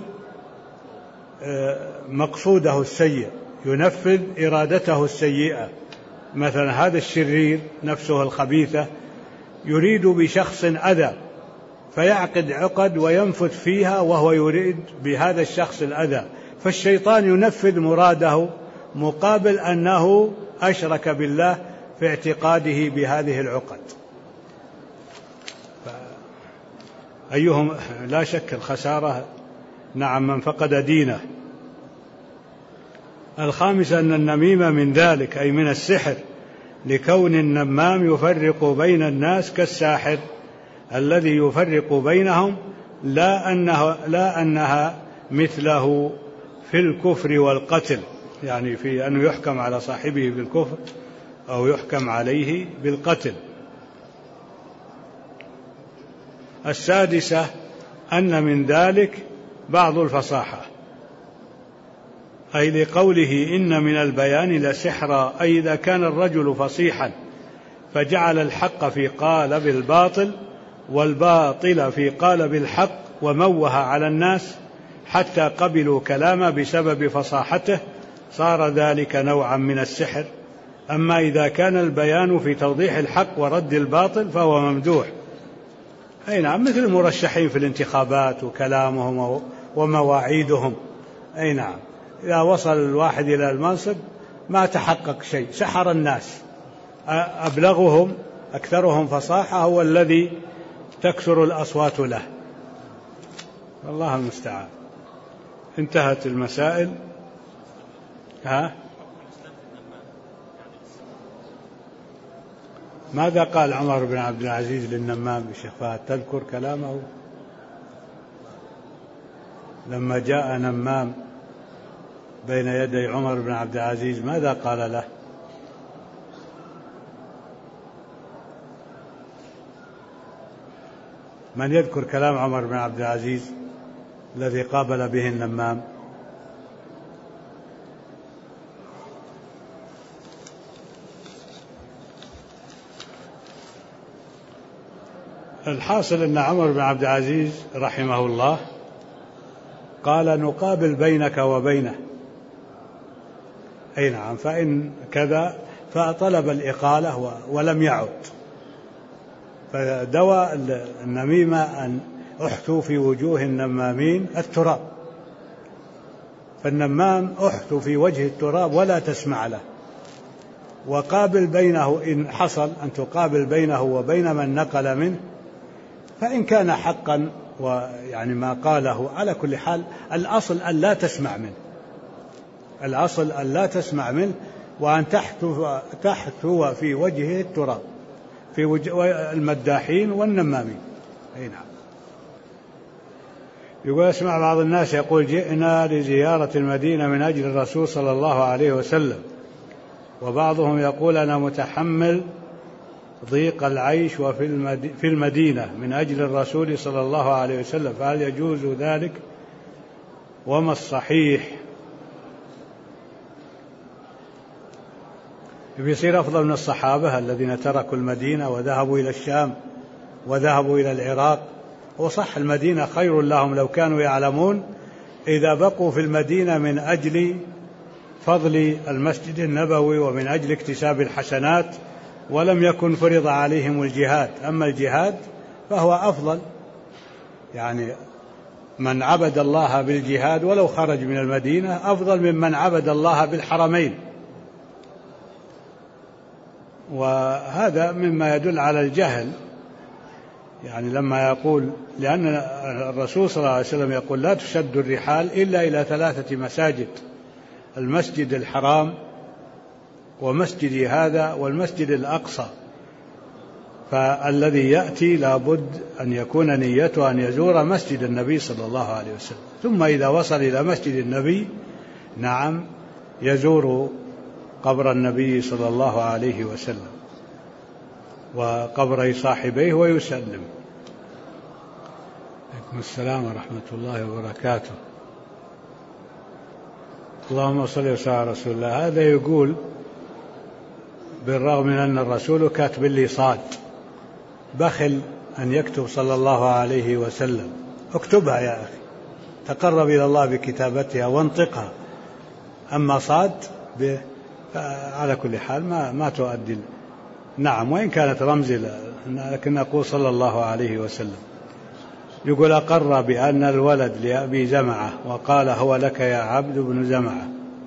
مقصوده السيء، ينفذ إرادته السيئة. مثلا هذا الشرير نفسه الخبيثة يريد بشخص أذى، فيعقد عقد وينفث فيها وهو يريد بهذا الشخص الأذى، فالشيطان ينفذ مراده مقابل أنه أشرك بالله في اعتقاده بهذه العقد. أيهم لا شك الخسارة. نعم، من فقد دينه. الخامس أن النميمة من ذلك أي من السحر، لكون النمام يفرق بين الناس كالساحر الذي يفرق بينهم، لا أنها مثله في الكفر والقتل، يعني في أنه يحكم على صاحبه بالكفر أو يحكم عليه بالقتل. السادسة أن من ذلك بعض الفصاحة، أي لقوله إن من البيان لسحرا، أي إذا كان الرجل فصيحا فجعل الحق في قالب الباطل والباطل في قالب الحق وموه على الناس حتى قبلوا كلامه بسبب فصاحته، صار ذلك نوعا من السحر. أما إذا كان البيان في توضيح الحق ورد الباطل فهو ممدوح. أي نعم، مثل المرشحين في الانتخابات وكلامهم ومواعيدهم. أي نعم، إذا وصل الواحد إلى المنصب ما تحقق شيء، سحر الناس، أبلغهم أكثرهم فصاحة هو الذي تكثر الأصوات له. الله المستعان. انتهت المسائل. ماذا قال عمر بن عبد العزيز للنمام الشيخ فهد؟ تذكر كلامه لما جاء نمام بين يدي عمر بن عبد العزيز، ماذا قال له؟ من يذكر كلام عمر بن عبد العزيز الذي قابل به النمام؟ الحاصل أن عمر بن عبد العزيز رحمه الله قال نقابل بينك وبينه. أي نعم، فإن كذا، فطلب الإقالة ولم يعد. فدواء النميمة أن أحثوا في وجوه النمامين التراب، فالنمام أحثوا في وجه التراب ولا تسمع له، وقابل بينه إن حصل أن تقابل بينه وبين من نقل منه، فإن كان حقا ويعني ما قاله، على كل حال الأصل أن لا تسمع منه، الأصل أن لا تسمع منه، وأن تحثو في وجهه التراب، في وجه المداحين والنمامين. أي نعم. يقول أسمع بعض الناس يقول جئنا لزيارة المدينة من أجل الرسول صلى الله عليه وسلم، وبعضهم يقول أنا متحمل ضيق العيش في المدينة من أجل الرسول صلى الله عليه وسلم، فهل يجوز ذلك وما الصحيح؟ يصير أفضل من الصحابة الذين تركوا المدينة وذهبوا إلى الشام وذهبوا إلى العراق. وصح المدينة خير لهم لو كانوا يعلمون، إذا بقوا في المدينة من أجل فضل المسجد النبوي ومن أجل اكتساب الحسنات، ولم يكن فرض عليهم الجهاد. أما الجهاد فهو أفضل، يعني من عبد الله بالجهاد ولو خرج من المدينة أفضل ممن عبد الله بالحرمين. وهذا مما يدل على الجهل، يعني لما يقول، لأن الرسول صلى الله عليه وسلم يقول لا تشد الرحال إلا إلى 3 مساجد، المسجد الحرام ومسجدي هذا والمسجد الأقصى، فالذي يأتي لابد أن يكون نيته أن يزور مسجد النبي صلى الله عليه وسلم، ثم إذا وصل إلى مسجد النبي نعم يزور قبر النبي صلى الله عليه وسلم وقبر صاحبيه ويسلم. عليكم السلام ورحمة الله وبركاته. اللهم صل وسلم على رسول الله. هذا يقول بالرغم من أن الرسول كاتب لي صاد بخل أن يكتب صلى الله عليه وسلم. اكتبها يا أخي، تقرب إلى الله بكتابتها وانطقها، أما صاد على كل حال ما تؤدي. نعم وإن كانت رمز لكن نقول صلى الله عليه وسلم. يقول أقر بأن الولد لأبي زمعة وقال هو لك يا عبد بن زمعة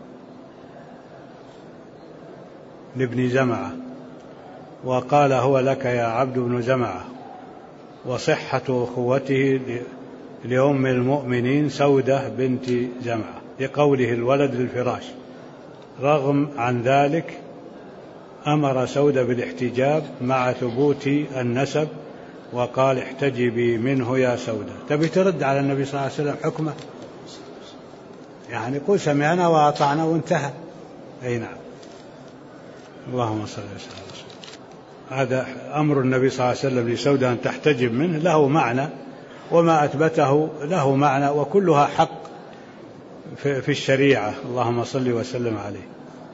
لابن زمعة وقال هو لك يا عبد بن زمعة، وصحة أخوته لأم المؤمنين سودة بنت زمعة لقوله الولد للفراش. رغم عن ذلك أمر سودة بالاحتجاب مع ثبوت النسب وقال احتجبي منه يا سودة. تبي ترد على النبي صلى الله عليه وسلم حكمه؟ يعني قل سمعنا وأطعنا وانتهى. أي نعم. اللهم صل وسلم. هذا أمر النبي صلى الله عليه وسلم لسودة أن تحتجب منه له معنى، وما أثبته له معنى، وكلها حق في الشريعة. اللهم صل وسلم عليه.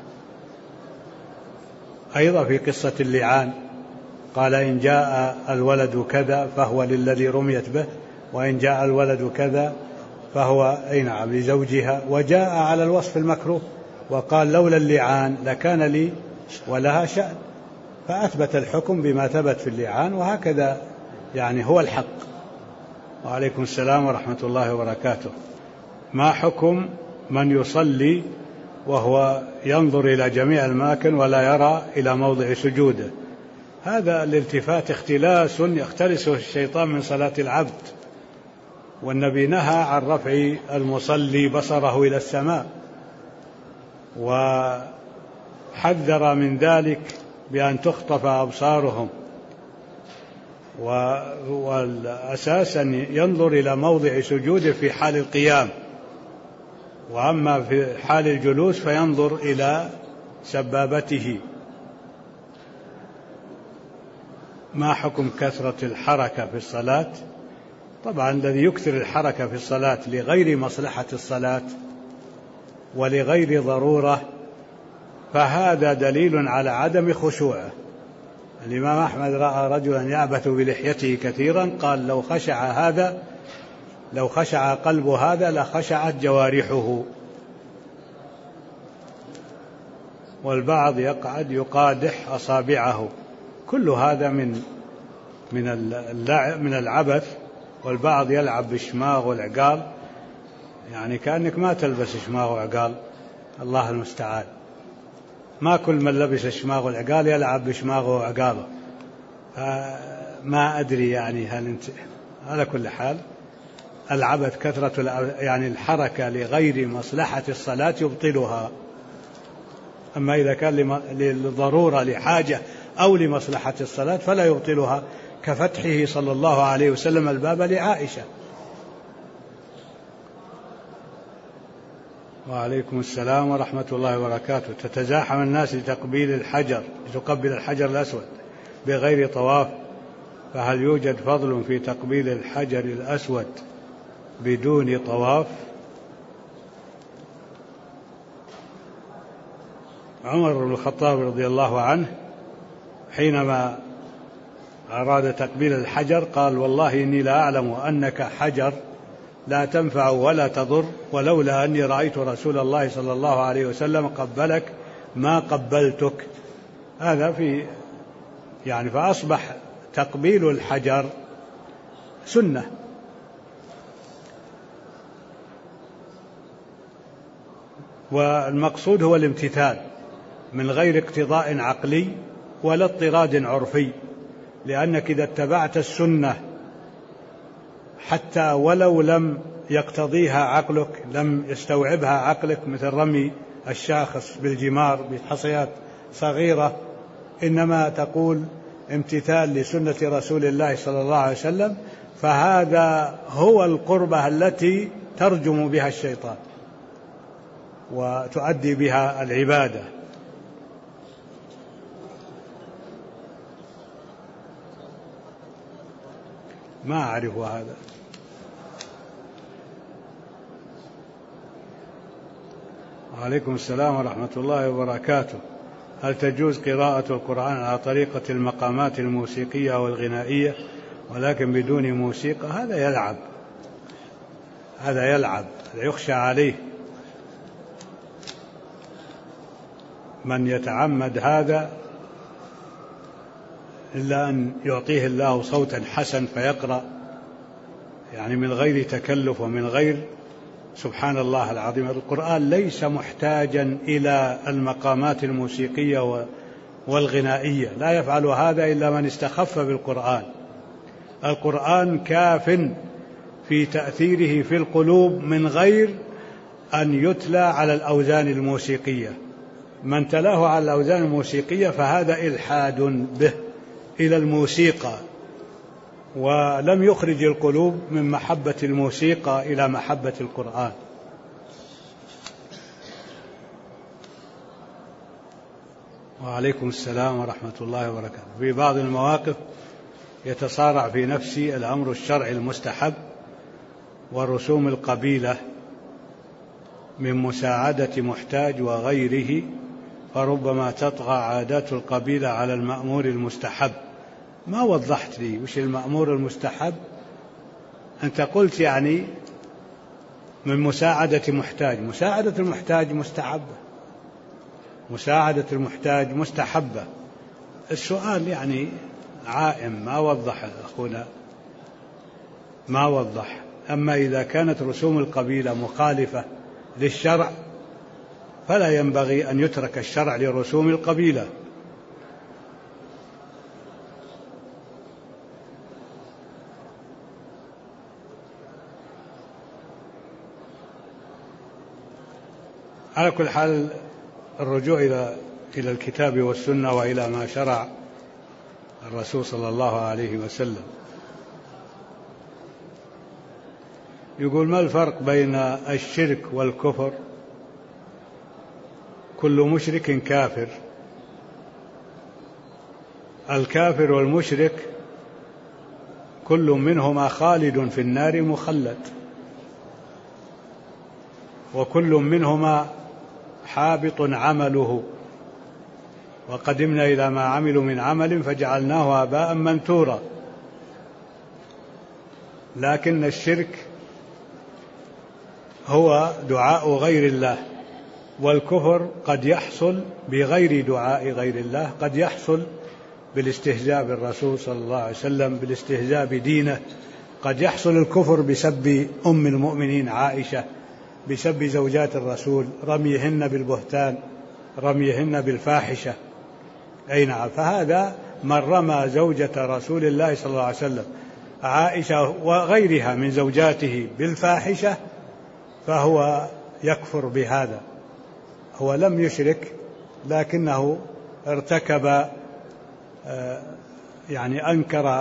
أيضا في قصة اللعان قال إن جاء الولد كذا فهو للذي رميت به، وإن جاء الولد كذا فهو أي نعم لزوجها، وجاء على الوصف المكروه وقال لولا اللعان لكان لي ولها شأن، فأثبت الحكم بما ثبت في اللعان، وهكذا يعني هو الحق. وعليكم السلام ورحمة الله وبركاته. ما حكم من يصلي وهو ينظر إلى جميع الأماكن ولا يرى إلى موضع سجوده؟ هذا الالتفات اختلاس يختلسه الشيطان من صلاة العبد، والنبي نهى عن رفع المصلي بصره إلى السماء، وحذر من ذلك بأن تخطف أبصارهم، والأساس أن ينظر إلى موضع سجوده في حال القيام، وأما في حال الجلوس فينظر إلى سبابته. ما حكم كثرة الحركة في الصلاة؟ طبعا الذي يكثر الحركة في الصلاة لغير مصلحة الصلاة ولغير ضرورة فهذا دليل على عدم خشوعه. الإمام أحمد رأى رجلا يعبث بلحيته كثيرا، قال لو خشع قلب هذا لخشعت جوارحه. والبعض يقعد يقادح أصابعه، كل هذا من العبث. والبعض يلعب بالشماغ والعقال، يعني كأنك ما تلبس شماغ وعقال، الله المستعان. ما كل من لبس الشماغ والعقال يلعب بشماغه وعقاله. ما أدري يعني هل انت على كل حال العبث كثرة يعني الحركة لغير مصلحة الصلاة يبطلها. أما إذا كان للضرورة لحاجة أو لمصلحة الصلاة فلا يبطلها، كفتحه صلى الله عليه وسلم الباب لعائشة. وعليكم السلام ورحمة الله وبركاته. تتزاحم الناس لتقبيل الحجر، لتقبل الحجر الأسود بغير طواف، فهل يوجد فضل في تقبيل الحجر الأسود بدون طواف؟ عمر بن الخطاب رضي الله عنه حينما أراد تقبيل الحجر قال والله إني لا أعلم أنك حجر لا تنفع ولا تضر، ولولا أني رأيت رسول الله صلى الله عليه وسلم قبلك ما قبلتك. هذا يعني فأصبح تقبيل الحجر سنة. والمقصود هو الامتثال من غير اقتضاء عقلي ولا اضطراد عرفي، لأنك إذا اتبعت السنة حتى ولو لم يقتضيها عقلك، لم يستوعبها عقلك، مثل رمي الشاخص بالجمار بحصيات صغيرة، إنما تقول امتثال لسنة رسول الله صلى الله عليه وسلم، فهذا هو القربة التي ترجم بها الشيطان وتؤدي بها العبادة. ما أعرف هذا. وعليكم السلام ورحمة الله وبركاته. هل تجوز قراءة القرآن على طريقة المقامات الموسيقية والغنائية ولكن بدون موسيقى؟ هذا يلعب يخشى عليه من يتعمد هذا، إلا أن يعطيه الله صوتا حسن فيقرأ يعني من غير تكلف ومن غير. سبحان الله العظيم، القرآن ليس محتاجا إلى المقامات الموسيقية والغنائية، لا يفعل هذا إلا من استخف بالقرآن. القرآن كاف في تأثيره في القلوب من غير أن يتلى على الأوزان الموسيقية. من تلاه على الأوزان الموسيقية فهذا إلحاد به إلى الموسيقى، ولم يخرج القلوب من محبة الموسيقى إلى محبة القرآن. وعليكم السلام ورحمة الله وبركاته. في بعض المواقف يتصارع في نفسي الأمر الشرعي المستحب ورسوم القبيلة من مساعدة محتاج وغيره، فربما تطغى عادات القبيلة على المأمور المستحب. ما وضحت لي وش المأمور المستحب؟ أنت قلت يعني من مساعدة محتاج. مساعدة المحتاج مستحبة، مساعدة المحتاج مستحبة. السؤال يعني عائم، ما وضح أخونا، ما وضح. أما إذا كانت رسوم القبيلة مخالفة للشرع فلا ينبغي أن يترك الشرع لرسوم القبيلة. على كل حال الرجوع إلى الكتاب والسنة وإلى ما شرع الرسول صلى الله عليه وسلم. يقول: ما الفرق بين الشرك والكفر؟ كل مشرك كافر. الكافر والمشرك كل منهما خالد في النار مخلد، وكل منهما حابط عمله، وقدمنا إلى ما عملوا من عمل فجعلناه هباء منثورا. لكن الشرك هو دعاء غير الله، والكفر قد يحصل بغير دعاء غير الله، قد يحصل بالاستهزاء بالرسول صلى الله عليه وسلم، بالاستهزاء بدينه، قد يحصل الكفر بسب أم المؤمنين عائشة، بسب زوجات الرسول، رميهن بالبهتان، رميهن بالفاحشة. أي نعم، فهذا من رمى زوجة رسول الله صلى الله عليه وسلم عائشة وغيرها من زوجاته بالفاحشة فهو يكفر بهذا. هو لم يشرك لكنه ارتكب يعني أنكر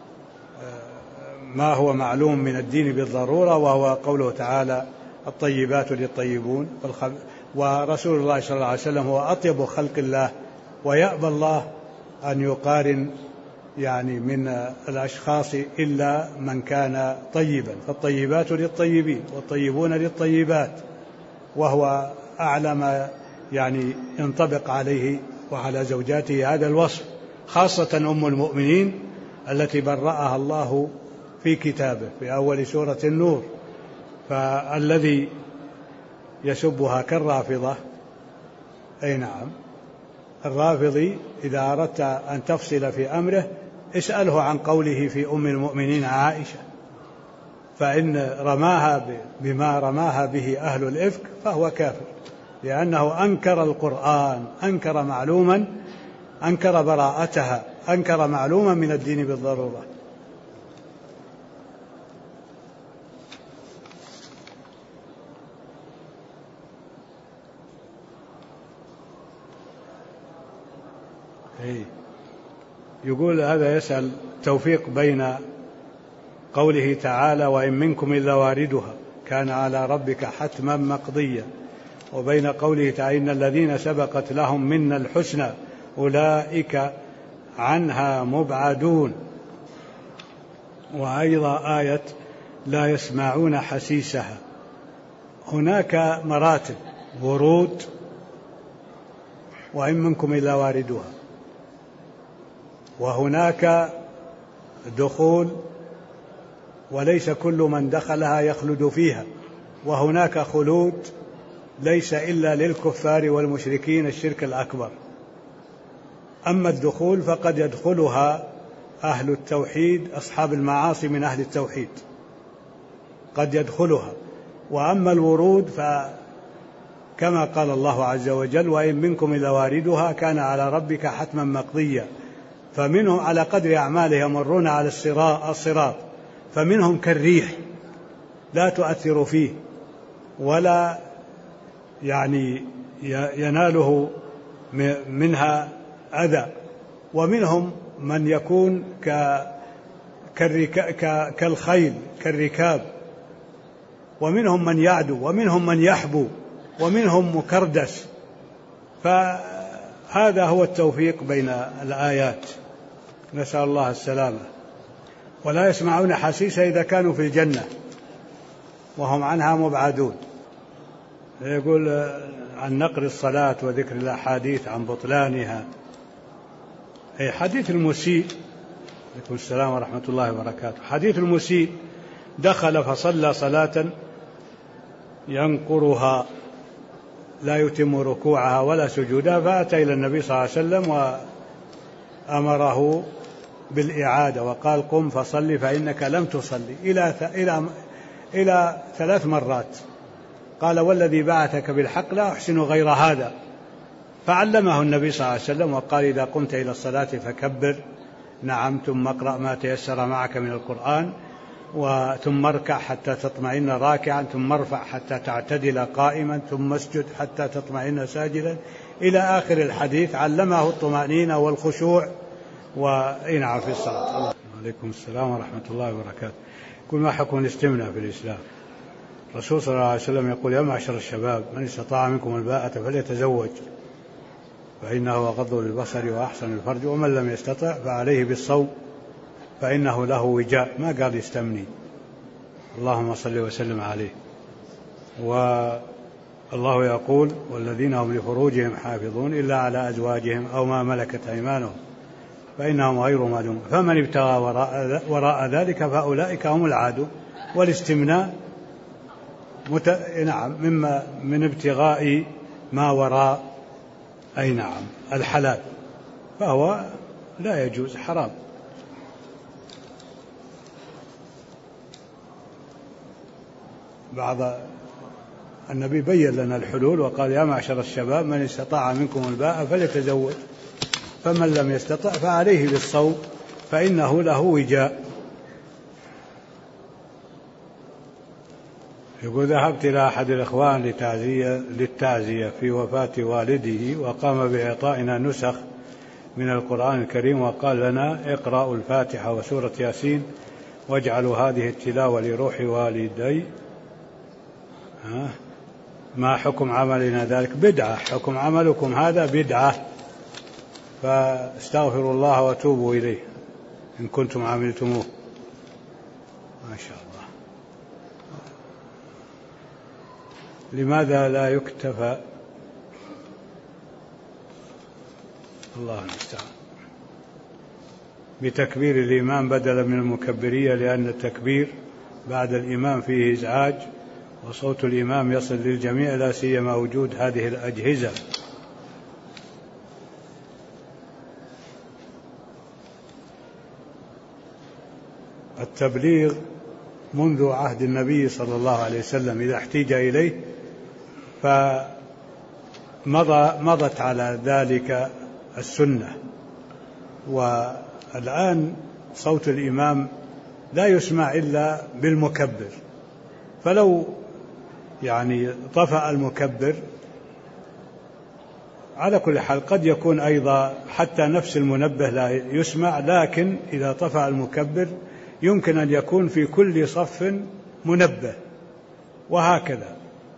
ما هو معلوم من الدين بالضرورة، وهو قوله تعالى: الطيبات للطيبون، ورسول الله صلى الله عليه وسلم هو أطيب خلق الله، ويأبى الله أن يقارن يعني من الأشخاص إلا من كان طيبا، فالطيبات للطيبين والطيبون للطيبات، وهو أعلى ما يعني ينطبق عليه وعلى زوجاته هذا الوصف، خاصة أم المؤمنين التي برأها الله في كتابه في أول سورة النور. فالذي يسبها كالرافضة، أي نعم، الرافضي إذا أردت أن تفصل في أمره اسأله عن قوله في أم المؤمنين عائشة، فإن رماها بما رماها به أهل الإفك فهو كافر، لأنه أنكر القرآن، أنكر معلوما، أنكر براءتها، أنكر معلوما من الدين بالضرورة. يقول هذا يسأل توفيق بين قوله تعالى وإن منكم إلا واردها كان على ربك حتما مقضيا، وبين قوله تعالى إن الذين سبقت لهم منا الحسنى أولئك عنها مبعدون، وأيضا آية لا يسمعون حسيسها. هناك مراتب: ورود، وإن منكم إلا واردها، وهناك دخول وليس كل من دخلها يخلد فيها، وهناك خلود ليس إلا للكفار والمشركين الشرك الأكبر. أما الدخول فقد يدخلها أهل التوحيد، أصحاب المعاصي من أهل التوحيد قد يدخلها. وأما الورود فكما قال الله عز وجل وإن منكم إلا واردها كان على ربك حتما مقضيا، فمنهم على قدر أعمالهم يمرون على الصراط، فمنهم كالريح لا تؤثر فيه ولا يناله منها أذى، ومنهم من يكون كالخيل كالركاب، ومنهم من يعدو، ومنهم من يحبو، ومنهم مكردس. فهذا هو التوفيق بين الآيات، نسأل الله السلامة. ولا يسمعون حسيسها إذا كانوا في الجنة وهم عنها مبعدون. يقول عن نقل الصلاة وذكر الأحاديث عن بطلانها. حديث المسيء، عليكم السلام ورحمة الله وبركاته، حديث المسيء دخل فصلى صلاة ينقرها لا يتم ركوعها ولا سجودها، فأتى إلى النبي صلى الله عليه وسلم وأمره بالإعادة وقال قم فصلي فإنك لم تصلي إلى 3 مرات. قال والذي بعثك بالحق لا أحسن غير هذا، فعلمه النبي صلى الله عليه وسلم وقال إذا قمت إلى الصلاة فكبر، نعم، ثم اقرأ ما تيسر معك من القرآن، ثم اركع حتى تطمئن راكعا، ثم ارفع حتى تعتدل قائما، ثم اسجد حتى تطمئن ساجدا، إلى آخر الحديث. علمه الطمأنينة والخشوع وإنعم في الصلاة. عليكم السلام ورحمة الله وبركاته. كل ما حكم الاستمناء في الإسلام؟ الرسول صلى الله عليه وسلم يقول يا معشر الشباب من استطاع منكم الباءة فليتزوج فإنه أغض للبصر وأحسن الفرج، ومن لم يستطع فعليه بالصوم فإنه له وجاء. ما قال يستمني. اللهم صل وسلم عليه. والله يقول والذين هم لفروجهم حافظون إلا على أزواجهم أو ما ملكت أيمانهم فإنهم غير ملومين، فمن ابتغى وراء ذلك فأولئك هم العادون. والاستمناء نعم من ابتغاء ما وراء الحلال، فهو لا يجوز، حرام. النبي بين لنا الحلول وقال يا معشر الشباب من استطاع منكم الباءة فليتزوج، فمن لم يستطع فعليه بالصوم فإنه له وجاء. يقول ذهبت إلى أحد الإخوان للتعزية في وفاة والده، وقام بإعطائنا نسخ من القرآن الكريم وقال لنا اقرأوا الفاتحة وسورة ياسين واجعلوا هذه التلاوة لروح والدي. ما حكم عملنا ذلك؟ بدعة. حكم عملكم هذا بدعة، فاستغفروا الله وتوبوا إليه إن كنتم عملتموه. ما شاء الله. لماذا لا يكتفى؟ الله المستعان. بتكبير الإمام بدلا من المكبرية، لأن التكبير بعد الإمام فيه إزعاج وصوت الإمام يصل للجميع، لا سيما وجود هذه الأجهزة. التبليغ منذ عهد النبي صلى الله عليه وسلم إذا احتيج إليه فمضت على ذلك السنة، والآن صوت الإمام لا يسمع إلا بالمكبر، فلو طفأ المكبر على كل حال قد يكون أيضا حتى نفس المنبه لا يسمع، لكن إذا طفأ المكبر يمكن أن يكون في كل صف منبه، وهكذا.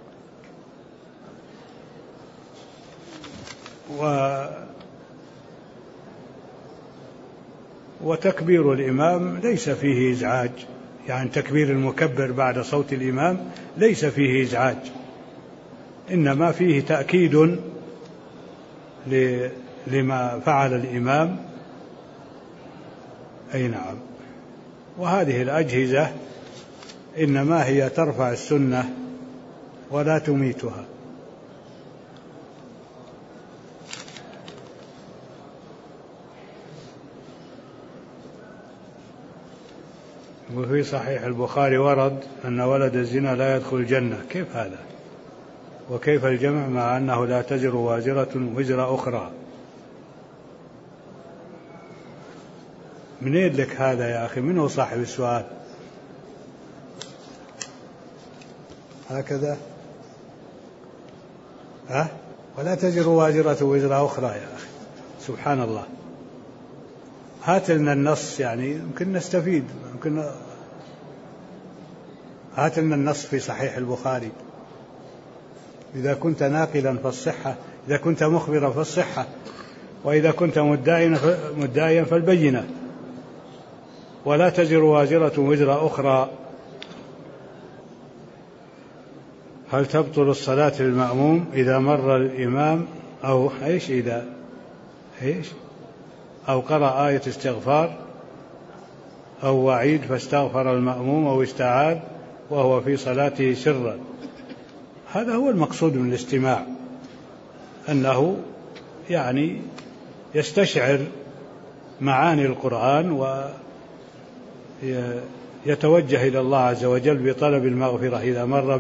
وتكبير الإمام ليس فيه إزعاج، يعني تكبير المكبر بعد صوت الإمام ليس فيه إزعاج، إنما فيه تأكيد لما فعل الإمام. أي نعم. وهذه الأجهزة إنما هي ترفع السنة ولا تميتها. وفي صحيح البخاري ورد أن ولد الزنا لا يدخل الجنة. كيف هذا؟ وكيف الجمع مع أنه لا تزر وازرة وزر أخرى؟ منين لك هذا يا أخي؟ من هو صاحب السؤال؟ هكذا ولا تزر وازرة وزر أخرى يا أخي، سبحان الله. هات لنا النص، يعني يمكن نستفيد. هات لنا النص في صحيح البخاري. إذا كنت ناقلا فالصحة، إذا كنت مخبرا فالصحة، وإذا كنت مدعيا فالبينة. ولا تزر وازرة وزر أخرى. هل تبطل الصلاة للمأموم إذا مر الإمام أو أو قرأ آية استغفار أو وعيد فاستغفر المأموم أو استعاذ وهو في صلاته سرا؟ هذا هو المقصود من الاستماع، أنه يعني يستشعر معاني القرآن ويتوجه إلى الله عز وجل بطلب المغفرة إذا مر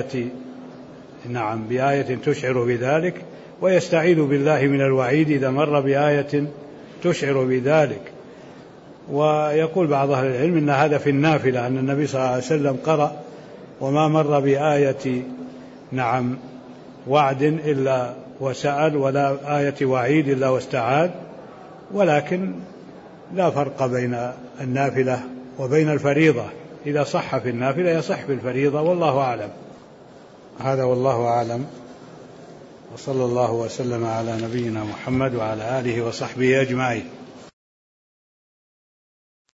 بآية تشعر بذلك، ويستعيذ بالله من الوعيد إذا مر بآية تشعر بذلك. ويقول بعض أهل العلم إن هذا في النافلة، أن النبي صلى الله عليه وسلم قرأ وما مر بآية وعد إلا وسأل، ولا آية وعيد إلا واستعاذ. ولكن لا فرق بين النافلة وبين الفريضة، إذا صح في النافلة يصح في الفريضة، والله أعلم. هذا والله أعلم، وصلى الله وسلم على نبينا محمد وعلى آله وصحبه أجمعين.